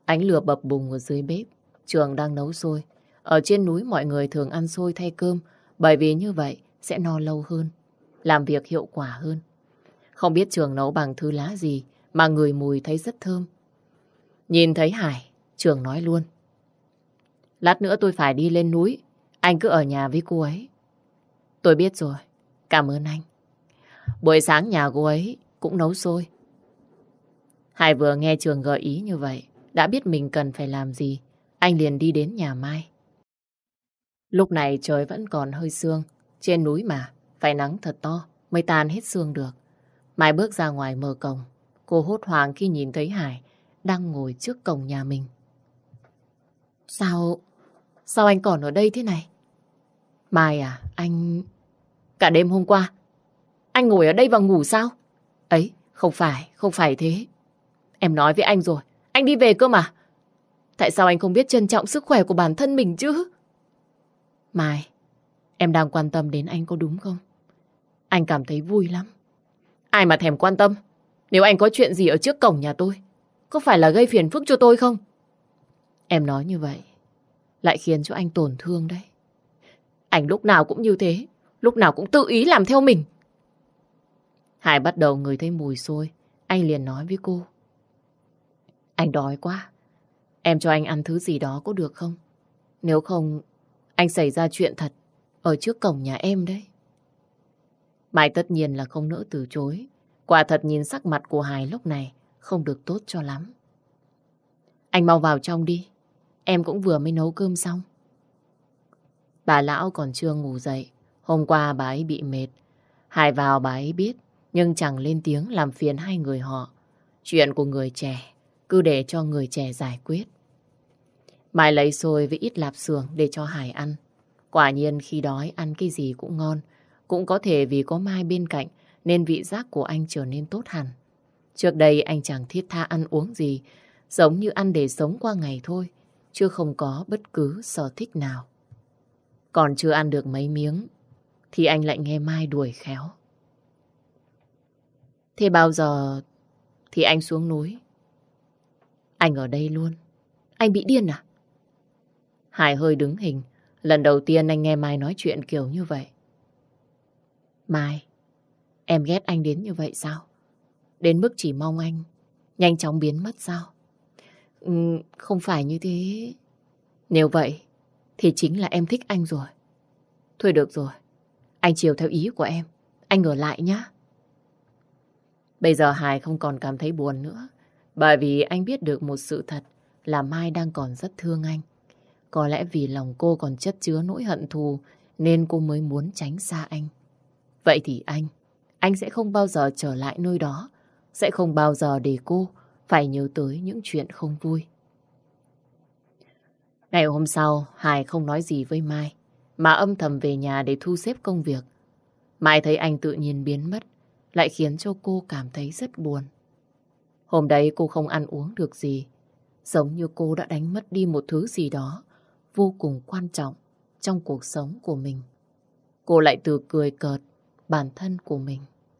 Ánh lửa bập bùng ở dưới bếp. Trường đang nấu xôi. Ở trên núi mọi người thường ăn xôi thay cơm, bởi vì như vậy sẽ no lâu hơn, làm việc hiệu quả hơn. Không biết Trường nấu bằng thứ lá gì mà ngửi mùi thấy rất thơm. Nhìn thấy Hải, Trường nói luôn. Lát nữa tôi phải đi lên núi, anh cứ ở nhà với cô ấy. Tôi biết rồi, cảm ơn anh. Buổi sáng nhà cô ấy cũng nấu xôi. Hải vừa nghe Trường gợi ý như vậy, đã biết mình cần phải làm gì. Anh liền đi đến nhà Mai. Lúc này trời vẫn còn hơi sương. Trên núi mà, phải nắng thật to mới tan hết sương được. Mai bước ra ngoài mở cổng. Cô hốt hoảng khi nhìn thấy Hải đang ngồi trước cổng nhà mình. Sao anh còn ở đây thế này? Mai à, anh... Cả đêm hôm qua, anh ngồi ở đây và ngủ sao? Ấy, không phải thế. Em nói với anh rồi, anh đi về cơ mà. Tại sao anh không biết trân trọng sức khỏe của bản thân mình chứ? Mai, em đang quan tâm đến anh có đúng không? Anh cảm thấy vui lắm. Ai mà thèm quan tâm? Nếu anh có chuyện gì ở trước cổng nhà tôi, có phải là gây phiền phức cho tôi không? Em nói như vậy lại khiến cho anh tổn thương đấy. Anh lúc nào cũng như thế, lúc nào cũng tự ý làm theo mình. Hải bắt đầu ngửi thấy mùi xôi. Anh liền nói với cô. Anh đói quá. Em cho anh ăn thứ gì đó có được không? Nếu không, anh xảy ra chuyện thật ở trước cổng nhà em đấy. Mai tất nhiên là không nỡ từ chối. Quả thật nhìn sắc mặt của Hải lúc này không được tốt cho lắm. Anh mau vào trong đi. Em cũng vừa mới nấu cơm xong. Bà lão còn chưa ngủ dậy. Hôm qua bà ấy bị mệt. Hải vào bà ấy biết, nhưng chẳng lên tiếng làm phiền hai người họ. Chuyện của người trẻ cứ để cho người trẻ giải quyết. Mai lấy xôi với ít lạp xưởng để cho Hải ăn. Quả nhiên khi đói ăn cái gì cũng ngon. Cũng có thể vì có Mai bên cạnh nên vị giác của anh trở nên tốt hẳn. Trước đây anh chẳng thiết tha ăn uống gì, giống như ăn để sống qua ngày thôi, chứ không có bất cứ sở thích nào. Còn chưa ăn được mấy miếng thì anh lại nghe Mai đuổi khéo. Thế bao giờ thì anh xuống núi? Anh ở đây luôn. Anh bị điên à? Hải hơi đứng hình. Lần đầu tiên anh nghe Mai nói chuyện kiểu như vậy. Mai, em ghét anh đến như vậy sao? Đến mức chỉ mong anh nhanh chóng biến mất sao? Không phải như thế. Nếu vậy thì chính là em thích anh rồi. Thôi được rồi, anh chiều theo ý của em. Anh ở lại nhá. Bây giờ Hải không còn cảm thấy buồn nữa. Bởi vì anh biết được một sự thật là Mai đang còn rất thương anh. Có lẽ vì lòng cô còn chất chứa nỗi hận thù nên cô mới muốn tránh xa anh. Vậy thì anh sẽ không bao giờ trở lại nơi đó. Sẽ không bao giờ để cô phải nhớ tới những chuyện không vui. Ngày hôm sau, Hải không nói gì với Mai, mà âm thầm về nhà để thu xếp công việc. Mai thấy anh tự nhiên biến mất, lại khiến cho cô cảm thấy rất buồn. Hôm đấy cô không ăn uống được gì, giống như cô đã đánh mất đi một thứ gì đó vô cùng quan trọng trong cuộc sống của mình. Cô lại tự cười cợt bản thân của mình.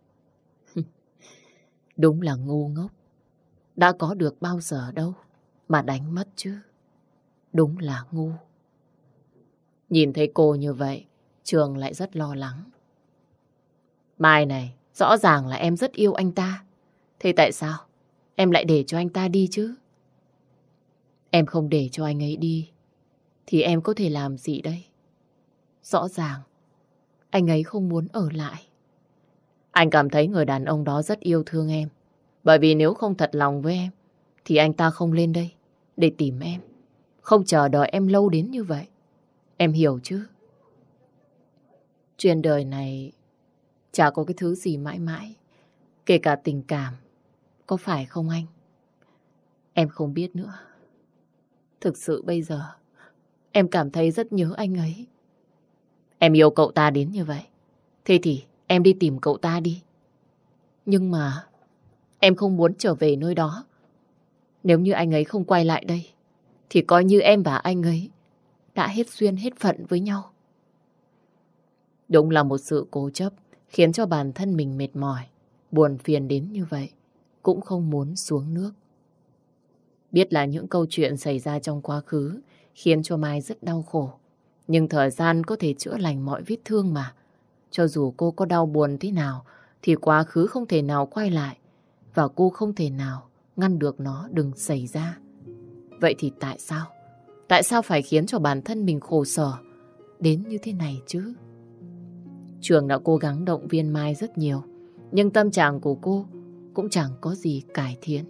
Đúng là ngu ngốc. Đã có được bao giờ đâu mà đánh mất chứ. Đúng là ngu. Nhìn thấy cô như vậy, Trường lại rất lo lắng. Mai này, rõ ràng là em rất yêu anh ta. Thế tại sao em lại để cho anh ta đi chứ? Em không để cho anh ấy đi thì em có thể làm gì đây? Rõ ràng anh ấy không muốn ở lại. Anh cảm thấy người đàn ông đó rất yêu thương em. Bởi vì nếu không thật lòng với em thì anh ta không lên đây để tìm em, không chờ đợi em lâu đến như vậy. Em hiểu chứ? Chuyện đời này chả có cái thứ gì mãi mãi, kể cả tình cảm. Có phải không anh? Em không biết nữa. Thực sự bây giờ em cảm thấy rất nhớ anh ấy. Em yêu cậu ta đến như vậy, thế thì em đi tìm cậu ta đi. Nhưng mà em không muốn trở về nơi đó. Nếu như anh ấy không quay lại đây thì coi như em và anh ấy đã hết duyên hết phận với nhau. Đúng là một sự cố chấp khiến cho bản thân mình mệt mỏi, buồn phiền đến như vậy, cũng không muốn xuống nước. Biết là những câu chuyện xảy ra trong quá khứ khiến cho Mai rất đau khổ. Nhưng thời gian có thể chữa lành mọi vết thương mà. Cho dù cô có đau buồn thế nào thì quá khứ không thể nào quay lại. Và cô không thể nào ngăn được nó đừng xảy ra. Vậy thì tại sao? Tại sao phải khiến cho bản thân mình khổ sở đến như thế này chứ? Trường đã cố gắng động viên Mai rất nhiều. Nhưng tâm trạng của cô cũng chẳng có gì cải thiện.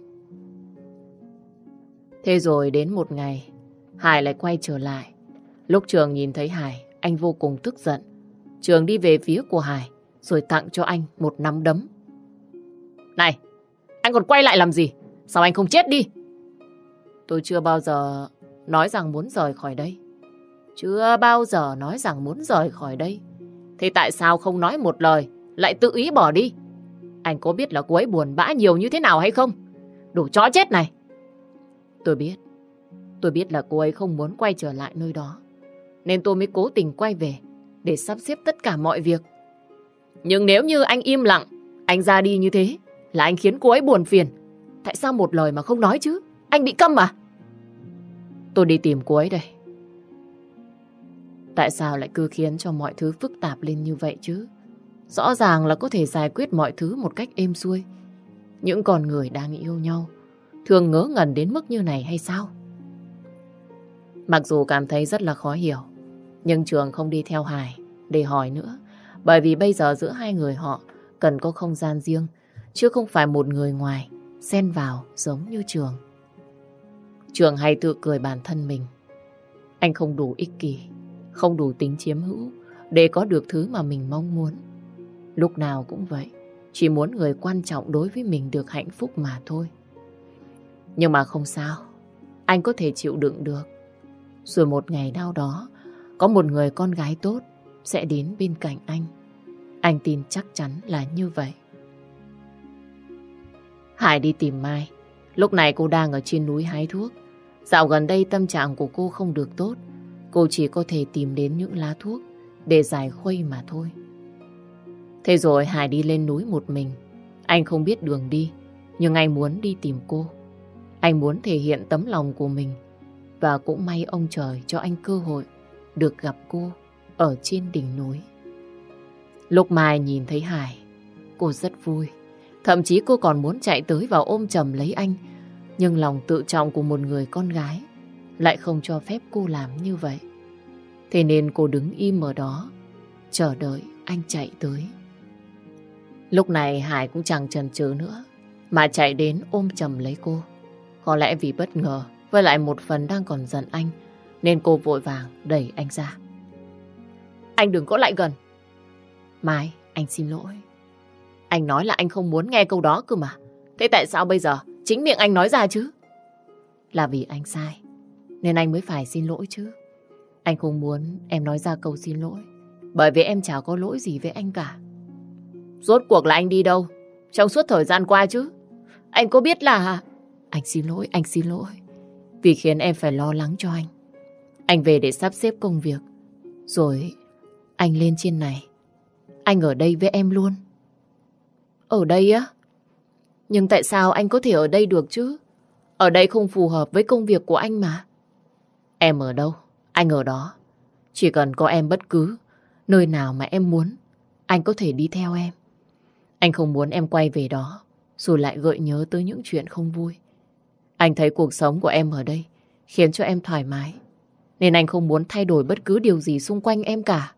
Thế rồi đến một ngày, Hải lại quay trở lại. Lúc Trường nhìn thấy Hải, anh vô cùng tức giận. Trường đi về phía của Hải, rồi tặng cho anh một nắm đấm. Này, anh còn quay lại làm gì? Sao anh không chết đi? Tôi chưa bao giờ nói rằng muốn rời khỏi đây. Chưa bao giờ nói rằng muốn rời khỏi đây. Thế tại sao không nói một lời, lại tự ý bỏ đi? Anh có biết là cô ấy buồn bã nhiều như thế nào hay không? Đồ chó chết này! Tôi biết là cô ấy không muốn quay trở lại nơi đó. Nên tôi mới cố tình quay về để sắp xếp tất cả mọi việc. Nhưng nếu như anh im lặng, anh ra đi như thế là anh khiến cô ấy buồn phiền. Tại sao một lời mà không nói chứ? Anh bị câm à? Tôi đi tìm cô ấy đây. Tại sao lại cứ khiến cho mọi thứ phức tạp lên như vậy chứ? Rõ ràng là có thể giải quyết mọi thứ một cách êm xuôi. Những con người đang yêu nhau thường ngớ ngẩn đến mức như này hay sao? Mặc dù cảm thấy rất là khó hiểu, nhưng Trường không đi theo Hải để hỏi nữa. Bởi vì bây giờ giữa hai người họ cần có không gian riêng, chứ không phải một người ngoài xen vào giống như Trường. Trường hay tự cười bản thân mình. Anh không đủ ích kỷ, không đủ tính chiếm hữu để có được thứ mà mình mong muốn. Lúc nào cũng vậy, chỉ muốn người quan trọng đối với mình được hạnh phúc mà thôi. Nhưng mà không sao, anh có thể chịu đựng được. Rồi một ngày nào đó, có một người con gái tốt sẽ đến bên cạnh anh. Anh tin chắc chắn là như vậy. Hải đi tìm Mai. Lúc này cô đang ở trên núi hái thuốc. Dạo gần đây tâm trạng của cô không được tốt. Cô chỉ có thể tìm đến những lá thuốc để giải khuây mà thôi. Thế rồi Hải đi lên núi một mình. Anh không biết đường đi, nhưng anh muốn đi tìm cô. Anh muốn thể hiện tấm lòng của mình. Và cũng may ông trời cho anh cơ hội được gặp cô ở trên đỉnh núi. Lúc Mai nhìn thấy Hải, cô rất vui. Thậm chí cô còn muốn chạy tới và ôm chầm lấy anh. Nhưng lòng tự trọng của một người con gái lại không cho phép cô làm như vậy. Thế nên cô đứng im ở đó, chờ đợi anh chạy tới. Lúc này Hải cũng chẳng chần chừ nữa, mà chạy đến ôm chầm lấy cô. Có lẽ vì bất ngờ, với lại một phần đang còn giận anh, nên cô vội vàng đẩy anh ra. Anh đừng có lại gần. Mai, anh xin lỗi. Anh nói là anh không muốn nghe câu đó cơ mà. Thế tại sao bây giờ chính miệng anh nói ra chứ? Là vì anh sai, nên anh mới phải xin lỗi chứ. Anh không muốn em nói ra câu xin lỗi, bởi vì em chả có lỗi gì với anh cả. Rốt cuộc là anh đi đâu trong suốt thời gian qua chứ? Anh có biết là... Anh xin lỗi. Vì khiến em phải lo lắng cho anh. Anh về để sắp xếp công việc. Rồi anh lên trên này. Anh ở đây với em luôn. Ở đây á? Nhưng tại sao anh có thể ở đây được chứ? Ở đây không phù hợp với công việc của anh mà. Em ở đâu, anh ở đó. Chỉ cần có em bất cứ nơi nào mà em muốn, anh có thể đi theo em. Anh không muốn em quay về đó rồi lại gợi nhớ tới những chuyện không vui. Anh thấy cuộc sống của em ở đây khiến cho em thoải mái, nên anh không muốn thay đổi bất cứ điều gì xung quanh em cả.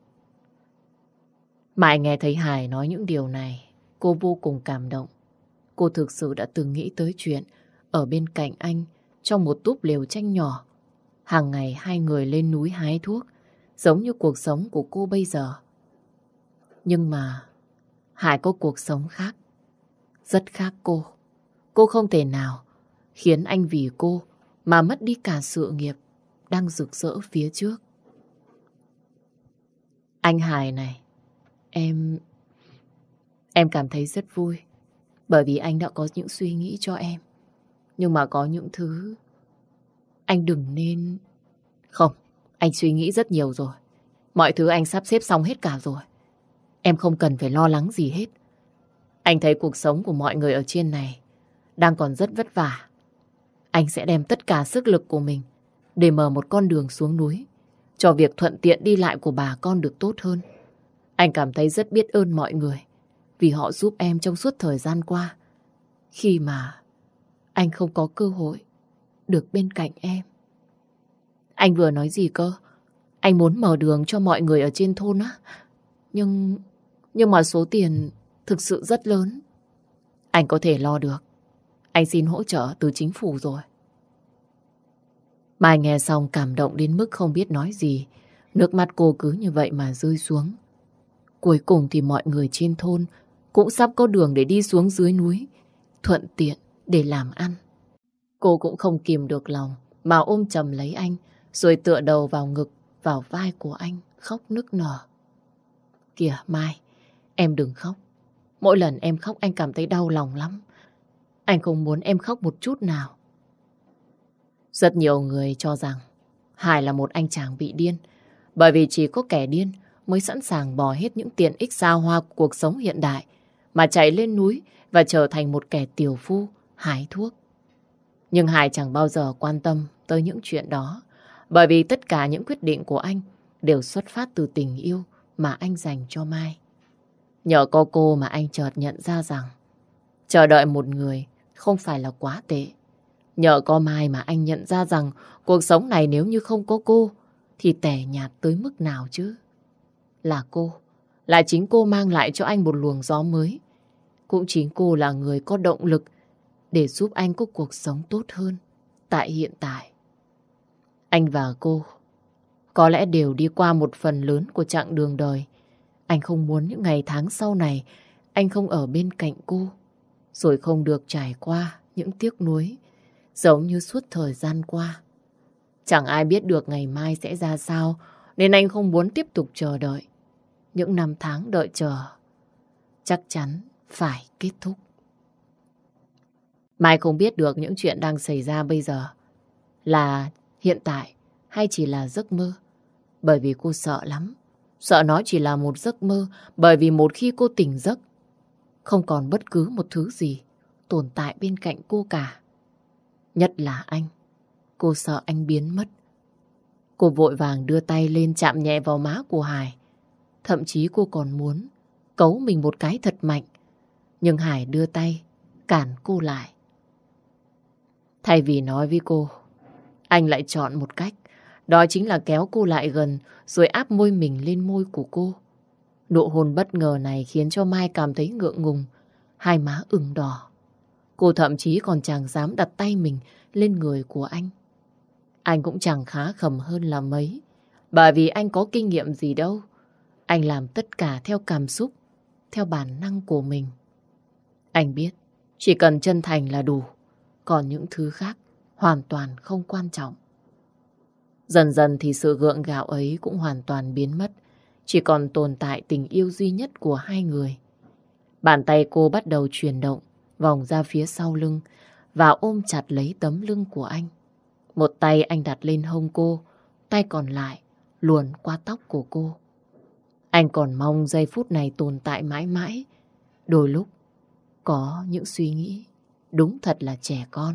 Mai nghe thấy Hải nói những điều này, cô vô cùng cảm động. Cô thực sự đã từng nghĩ tới chuyện ở bên cạnh anh trong một túp lều tranh nhỏ. Hàng ngày hai người lên núi hái thuốc, giống như cuộc sống của cô bây giờ. Nhưng mà Hải có cuộc sống khác, rất khác cô. Cô không thể nào khiến anh vì cô mà mất đi cả sự nghiệp đang rực rỡ phía trước. Anh Hải này, em cảm thấy rất vui bởi vì anh đã có những suy nghĩ cho em. Nhưng mà có những thứ anh đừng nên... Không, anh suy nghĩ rất nhiều rồi. Mọi thứ anh sắp xếp xong hết cả rồi. Em không cần phải lo lắng gì hết. Anh thấy cuộc sống của mọi người ở trên này đang còn rất vất vả. Anh sẽ đem tất cả sức lực của mình để mở một con đường xuống núi, cho việc thuận tiện đi lại của bà con được tốt hơn. Anh cảm thấy rất biết ơn mọi người vì họ giúp em trong suốt thời gian qua, khi mà anh không có cơ hội được bên cạnh em. Anh vừa nói gì cơ? Anh muốn mở đường cho mọi người ở trên thôn á. Nhưng mà số tiền thực sự rất lớn. Anh có thể lo được. Anh xin hỗ trợ từ chính phủ rồi. Mai nghe xong cảm động đến mức không biết nói gì. Nước mắt cô cứ như vậy mà rơi xuống. Cuối cùng thì mọi người trên thôn cũng sắp có đường để đi xuống dưới núi, thuận tiện để làm ăn. Cô cũng không kìm được lòng mà ôm chầm lấy anh, rồi tựa đầu vào ngực, vào vai của anh, khóc nức nở. Kìa Mai, em đừng khóc. Mỗi lần em khóc anh cảm thấy đau lòng lắm. Anh không muốn em khóc một chút nào. Rất nhiều người cho rằng Hải là một anh chàng bị điên, bởi vì chỉ có kẻ điên mới sẵn sàng bỏ hết những tiện ích xa hoa của cuộc sống hiện đại mà chạy lên núi và trở thành một kẻ tiều phu, hái thuốc. Nhưng Hải chẳng bao giờ quan tâm tới những chuyện đó, bởi vì tất cả những quyết định của anh đều xuất phát từ tình yêu mà anh dành cho Mai. Nhờ có cô mà anh chợt nhận ra rằng chờ đợi một người không phải là quá tệ. Nhờ có Mai mà anh nhận ra rằng cuộc sống này nếu như không có cô thì tẻ nhạt tới mức nào chứ. Là cô, là chính cô mang lại cho anh một luồng gió mới. Cũng chính cô là người có động lực để giúp anh có cuộc sống tốt hơn tại hiện tại. Anh và cô có lẽ đều đi qua một phần lớn của chặng đường đời. Anh không muốn những ngày tháng sau này anh không ở bên cạnh cô, rồi không được trải qua những tiếc nuối giống như suốt thời gian qua. Chẳng ai biết được ngày mai sẽ ra sao, nên anh không muốn tiếp tục chờ đợi. Những năm tháng đợi chờ chắc chắn phải kết thúc. Mai không biết được những chuyện đang xảy ra bây giờ là hiện tại hay chỉ là giấc mơ. Bởi vì cô sợ lắm. Sợ nó chỉ là một giấc mơ, bởi vì một khi cô tỉnh giấc, không còn bất cứ một thứ gì tồn tại bên cạnh cô cả. Nhất là anh. Cô sợ anh biến mất. Cô vội vàng đưa tay lên chạm nhẹ vào má của Hải. Thậm chí cô còn muốn cấu mình một cái thật mạnh. Nhưng Hải đưa tay cản cô lại. Thay vì nói với cô, anh lại chọn một cách. Đó chính là kéo cô lại gần rồi áp môi mình lên môi của cô. Nụ hôn bất ngờ này khiến cho Mai cảm thấy ngượng ngùng, hai má ửng đỏ. Cô thậm chí còn chẳng dám đặt tay mình lên người của anh. Anh cũng chẳng khá khẩm hơn là mấy, bởi vì anh có kinh nghiệm gì đâu. Anh làm tất cả theo cảm xúc, theo bản năng của mình. Anh biết, chỉ cần chân thành là đủ, còn những thứ khác hoàn toàn không quan trọng. Dần dần thì sự gượng gạo ấy cũng hoàn toàn biến mất, chỉ còn tồn tại tình yêu duy nhất của hai người. Bàn tay cô bắt đầu chuyển động, vòng ra phía sau lưng và ôm chặt lấy tấm lưng của anh. Một tay anh đặt lên hông cô, tay còn lại luồn qua tóc của cô. Anh còn mong giây phút này tồn tại mãi mãi. Đôi lúc có những suy nghĩ đúng thật là trẻ con.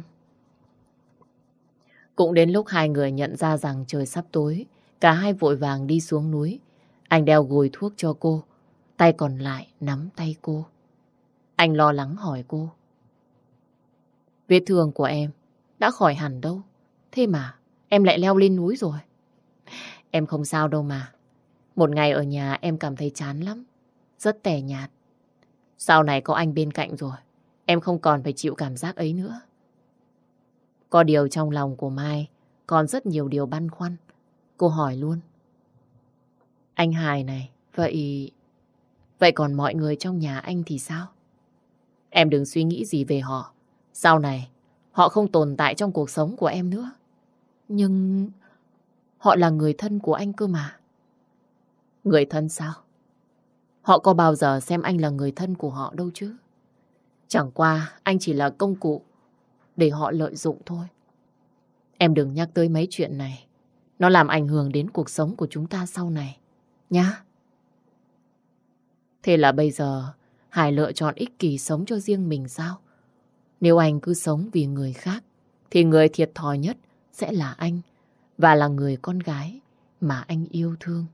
Cũng đến lúc hai người nhận ra rằng trời sắp tối, cả hai vội vàng đi xuống núi. Anh đeo gùi thuốc cho cô, tay còn lại nắm tay cô. Anh lo lắng hỏi cô. Vết thương của em đã khỏi hẳn đâu, thế mà em lại leo lên núi rồi. Em không sao đâu mà. Một ngày ở nhà em cảm thấy chán lắm, rất tẻ nhạt. Sau này có anh bên cạnh rồi, em không còn phải chịu cảm giác ấy nữa. Có điều trong lòng của Mai còn rất nhiều điều băn khoăn. Cô hỏi luôn. Anh Hải này, vậy còn mọi người trong nhà anh thì sao? Em đừng suy nghĩ gì về họ. Sau này, họ không tồn tại trong cuộc sống của em nữa. Nhưng họ là người thân của anh cơ mà. Người thân sao? Họ có bao giờ xem anh là người thân của họ đâu chứ. Chẳng qua anh chỉ là công cụ để họ lợi dụng thôi. Em đừng nhắc tới mấy chuyện này. Nó làm ảnh hưởng đến cuộc sống của chúng ta sau này. Nhá. Thế là bây giờ Hải lựa chọn ích kỷ sống cho riêng mình sao? Nếu anh cứ sống vì người khác thì người thiệt thòi nhất sẽ là anh và là người con gái mà anh yêu thương.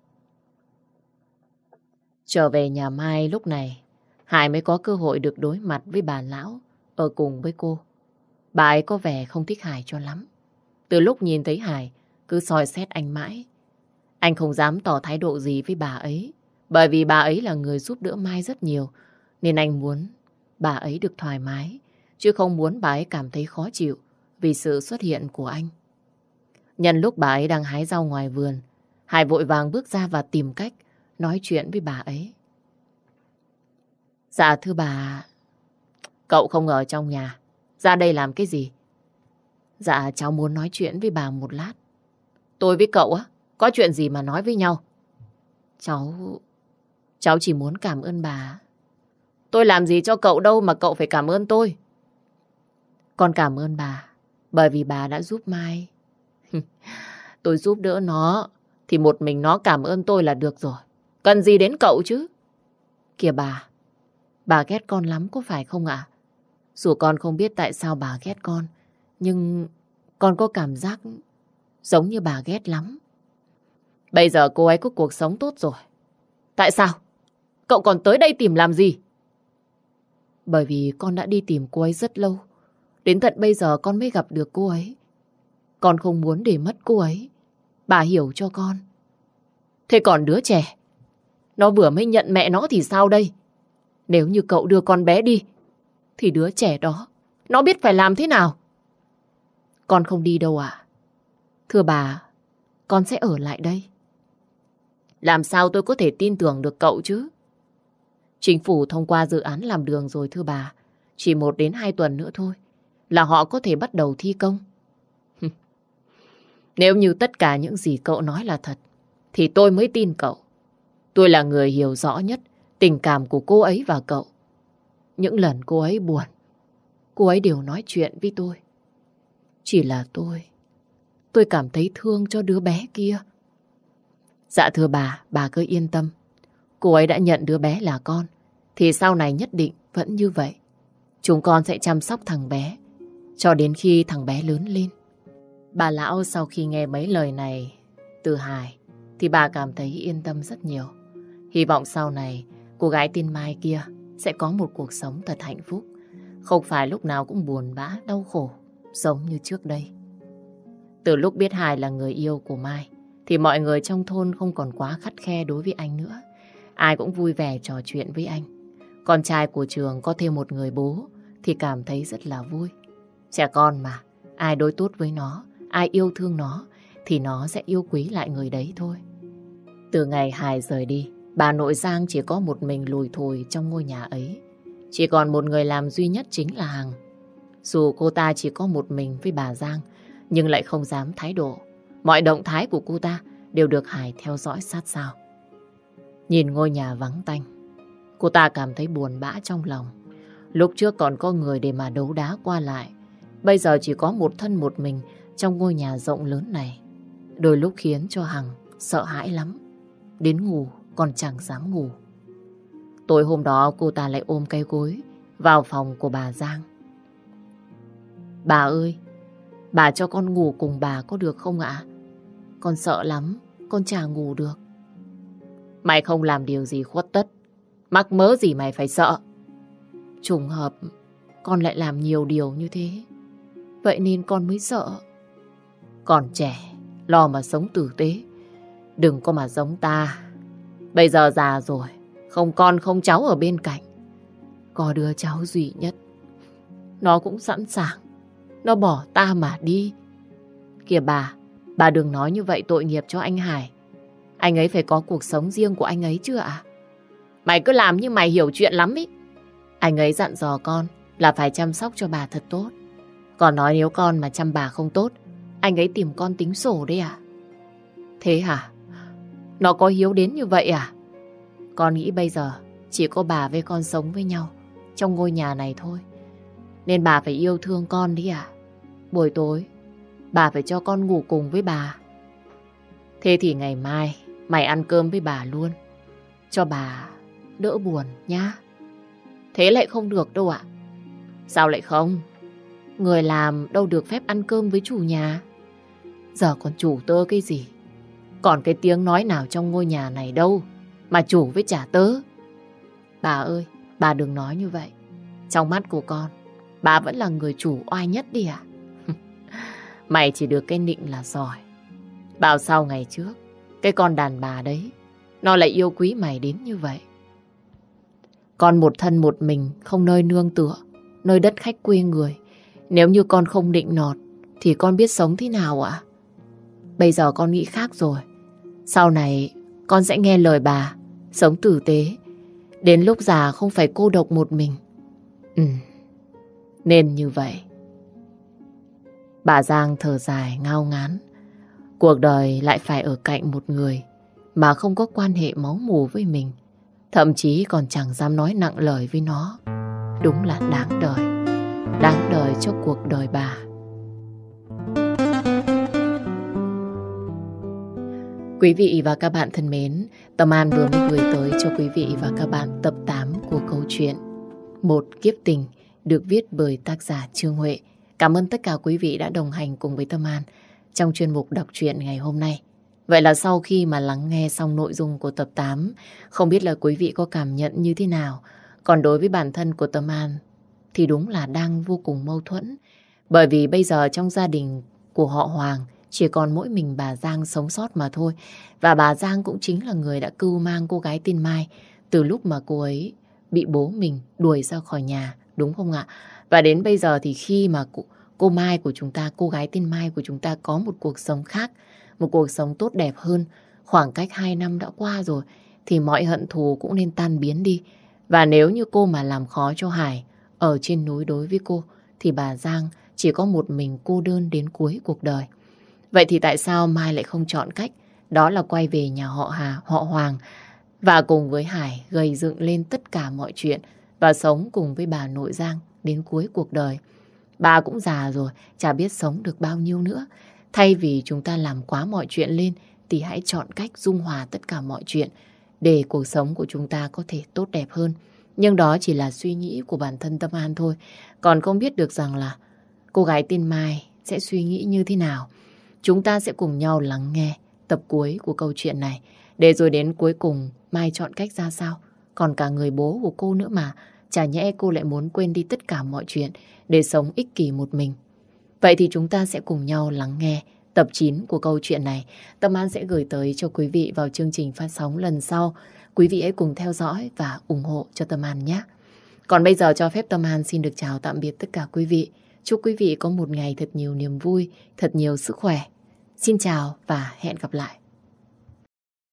Trở về nhà Mai lúc này, Hải mới có cơ hội được đối mặt với bà lão ở cùng với cô. Bà ấy có vẻ không thích Hải cho lắm. Từ lúc nhìn thấy Hải, cứ soi xét anh mãi. Anh không dám tỏ thái độ gì với bà ấy, bởi vì bà ấy là người giúp đỡ Mai rất nhiều, nên anh muốn bà ấy được thoải mái, chứ không muốn bà ấy cảm thấy khó chịu vì sự xuất hiện của anh. Nhân lúc bà ấy đang hái rau ngoài vườn, Hải vội vàng bước ra và tìm cách nói chuyện với bà ấy. Dạ thưa bà, cậu không ở trong nhà, ra đây làm cái gì? Dạ cháu muốn nói chuyện với bà một lát. Tôi với cậu á, có chuyện gì mà nói với nhau? Cháu chỉ muốn cảm ơn bà. Tôi làm gì cho cậu đâu mà cậu phải cảm ơn tôi. Con cảm ơn bà, bởi vì bà đã giúp Mai. Tôi giúp đỡ nó, thì một mình nó cảm ơn tôi là được rồi. Cần gì đến cậu chứ? Kìa bà ghét con lắm có phải không ạ? Dù con không biết tại sao bà ghét con, nhưng con có cảm giác giống như bà ghét lắm. Bây giờ cô ấy có cuộc sống tốt rồi. Tại sao? Cậu còn tới đây tìm làm gì? Bởi vì con đã đi tìm cô ấy rất lâu. Đến tận bây giờ con mới gặp được cô ấy. Con không muốn để mất cô ấy. Bà hiểu cho con. Thế còn đứa trẻ, nó vừa mới nhận mẹ nó thì sao đây? Nếu như cậu đưa con bé đi, thì đứa trẻ đó, nó biết phải làm thế nào? Con không đi đâu ạ. Thưa bà, con sẽ ở lại đây. Làm sao tôi có thể tin tưởng được cậu chứ? Chính phủ thông qua dự án làm đường rồi thưa bà. Chỉ 1 đến 2 tuần nữa thôi là họ có thể bắt đầu thi công. Nếu như tất cả những gì cậu nói là thật, thì tôi mới tin cậu. Tôi là người hiểu rõ nhất tình cảm của cô ấy và cậu. Những lần cô ấy buồn, cô ấy đều nói chuyện với tôi. Chỉ là tôi cảm thấy thương cho đứa bé kia. Dạ thưa bà cứ yên tâm. Cô ấy đã nhận đứa bé là con, thì sau này nhất định vẫn như vậy. Chúng con sẽ chăm sóc thằng bé, cho đến khi thằng bé lớn lên. Bà lão sau khi nghe mấy lời này từ Hải, thì bà cảm thấy yên tâm rất nhiều. Hy vọng sau này cô gái tên Mai kia sẽ có một cuộc sống thật hạnh phúc, không phải lúc nào cũng buồn bã, đau khổ giống như trước đây. Từ lúc biết Hải là người yêu của Mai, thì mọi người trong thôn không còn quá khắt khe đối với anh nữa. Ai cũng vui vẻ trò chuyện với anh. Con trai của trường có thêm một người bố thì cảm thấy rất là vui. Trẻ con mà, ai đối tốt với nó, ai yêu thương nó, thì nó sẽ yêu quý lại người đấy thôi. Từ ngày Hải rời đi, bà nội Giang chỉ có một mình lủi thủi trong ngôi nhà ấy. Chỉ còn một người làm duy nhất chính là Hằng. Dù cô ta chỉ có một mình với bà Giang, nhưng lại không dám thái độ. Mọi động thái của cô ta đều được Hải theo dõi sát sao. Nhìn ngôi nhà vắng tanh, cô ta cảm thấy buồn bã trong lòng. Lúc trước còn có người để mà đấu đá qua lại, bây giờ chỉ có một thân một mình trong ngôi nhà rộng lớn này. Đôi lúc khiến cho Hằng sợ hãi lắm. Đến ngủ còn chẳng dám ngủ. Tối hôm đó cô ta lại ôm cái gối vào phòng của bà Giang. Bà ơi, bà cho con ngủ cùng bà có được không ạ? Con sợ lắm, con chả ngủ được. Mày không làm điều gì khuất tất, mắc mớ gì mày phải sợ. Trùng hợp con lại làm nhiều điều như thế, vậy nên con mới sợ. Còn trẻ, lo mà sống tử tế, đừng có mà giống ta. Bây giờ già rồi, không con không cháu ở bên cạnh. Có đứa cháu duy nhất, nó cũng sẵn sàng, nó bỏ ta mà đi. Kìa bà đừng nói như vậy tội nghiệp cho anh Hải. Anh ấy phải có cuộc sống riêng của anh ấy chứ ạ? Mày cứ làm như mày hiểu chuyện lắm ý. Anh ấy dặn dò con là phải chăm sóc cho bà thật tốt. Còn nói nếu con mà chăm bà không tốt, anh ấy tìm con tính sổ đấy à? Thế hả? Nó có hiếu đến như vậy à? Con nghĩ bây giờ chỉ có bà với con sống với nhau trong ngôi nhà này thôi, nên bà phải yêu thương con đi à? Buổi tối bà phải cho con ngủ cùng với bà. Thế thì ngày mai mày ăn cơm với bà luôn, cho bà đỡ buồn nhá. Thế lại không được đâu ạ. Sao lại không? Người làm đâu được phép ăn cơm với chủ nhà. Giờ còn chủ tớ cái gì? Còn cái tiếng nói nào trong ngôi nhà này đâu mà chủ với trả tớ. Bà ơi, bà đừng nói như vậy. Trong mắt của con, bà vẫn là người chủ oai nhất đi à? Mày chỉ được cái nịnh là giỏi. Bảo sao ngày trước, cái con đàn bà đấy, nó lại yêu quý mày đến như vậy. Con một thân một mình, không nơi nương tựa, nơi đất khách quê người. Nếu như con không định nọt, thì con biết sống thế nào ạ? Bây giờ con nghĩ khác rồi. Sau này, con sẽ nghe lời bà, sống tử tế. Đến lúc già không phải cô độc một mình. Nên như vậy. Bà Giang thở dài ngao ngán. Cuộc đời lại phải ở cạnh một người mà không có quan hệ máu mủ với mình. Thậm chí còn chẳng dám nói nặng lời với nó. Đúng là đáng đời. Đáng đời cho cuộc đời bà. Quý vị và các bạn thân mến, Tâm An vừa mới gửi tới cho quý vị và các bạn tập 8 của câu chuyện Một Kiếp Tình được viết bởi tác giả Trương Huệ. Cảm ơn tất cả quý vị đã đồng hành cùng với Tâm An trong chuyên mục đọc truyện ngày hôm nay. Vậy là sau khi mà lắng nghe xong nội dung của tập 8, không biết là quý vị có cảm nhận như thế nào. Còn đối với bản thân của Tâm An thì đúng là đang vô cùng mâu thuẫn. Bởi vì bây giờ trong gia đình của họ Hoàng chỉ còn mỗi mình bà Giang sống sót mà thôi. Và bà Giang cũng chính là người đã cưu mang cô gái tên Mai từ lúc mà cô ấy bị bố mình đuổi ra khỏi nhà, đúng không ạ? Và đến bây giờ thì khi mà cô Mai của chúng ta, cô gái tên Mai của chúng ta có một cuộc sống khác, một cuộc sống tốt đẹp hơn, khoảng cách 2 năm đã qua rồi, thì mọi hận thù cũng nên tan biến đi. Và nếu như cô mà làm khó cho Hải ở trên núi đối với cô, thì bà Giang chỉ có một mình cô đơn đến cuối cuộc đời. Vậy thì tại sao Mai lại không chọn cách đó là quay về nhà họ Hoàng và cùng với Hải gây dựng lên tất cả mọi chuyện và sống cùng với bà nội Giang đến cuối cuộc đời. Bà cũng già rồi, chả biết sống được bao nhiêu nữa. Thay vì chúng ta làm quá mọi chuyện lên thì hãy chọn cách dung hòa tất cả mọi chuyện để cuộc sống của chúng ta có thể tốt đẹp hơn. Nhưng đó chỉ là suy nghĩ của bản thân Tâm An thôi. Còn không biết được rằng là cô gái tên Mai sẽ suy nghĩ như thế nào. Chúng ta sẽ cùng nhau lắng nghe tập cuối của câu chuyện này. Để rồi đến cuối cùng Mai chọn cách ra sao. Còn cả người bố của cô nữa mà. Chả nhẽ cô lại muốn quên đi tất cả mọi chuyện để sống ích kỷ một mình. Vậy thì chúng ta sẽ cùng nhau lắng nghe tập 9 của câu chuyện này. Tâm An sẽ gửi tới cho quý vị vào chương trình phát sóng lần sau. Quý vị hãy cùng theo dõi và ủng hộ cho Tâm An nhé. Còn bây giờ cho phép Tâm An xin được chào tạm biệt tất cả quý vị. Chúc quý vị có một ngày thật nhiều niềm vui, thật nhiều sức khỏe. Xin chào và hẹn gặp lại.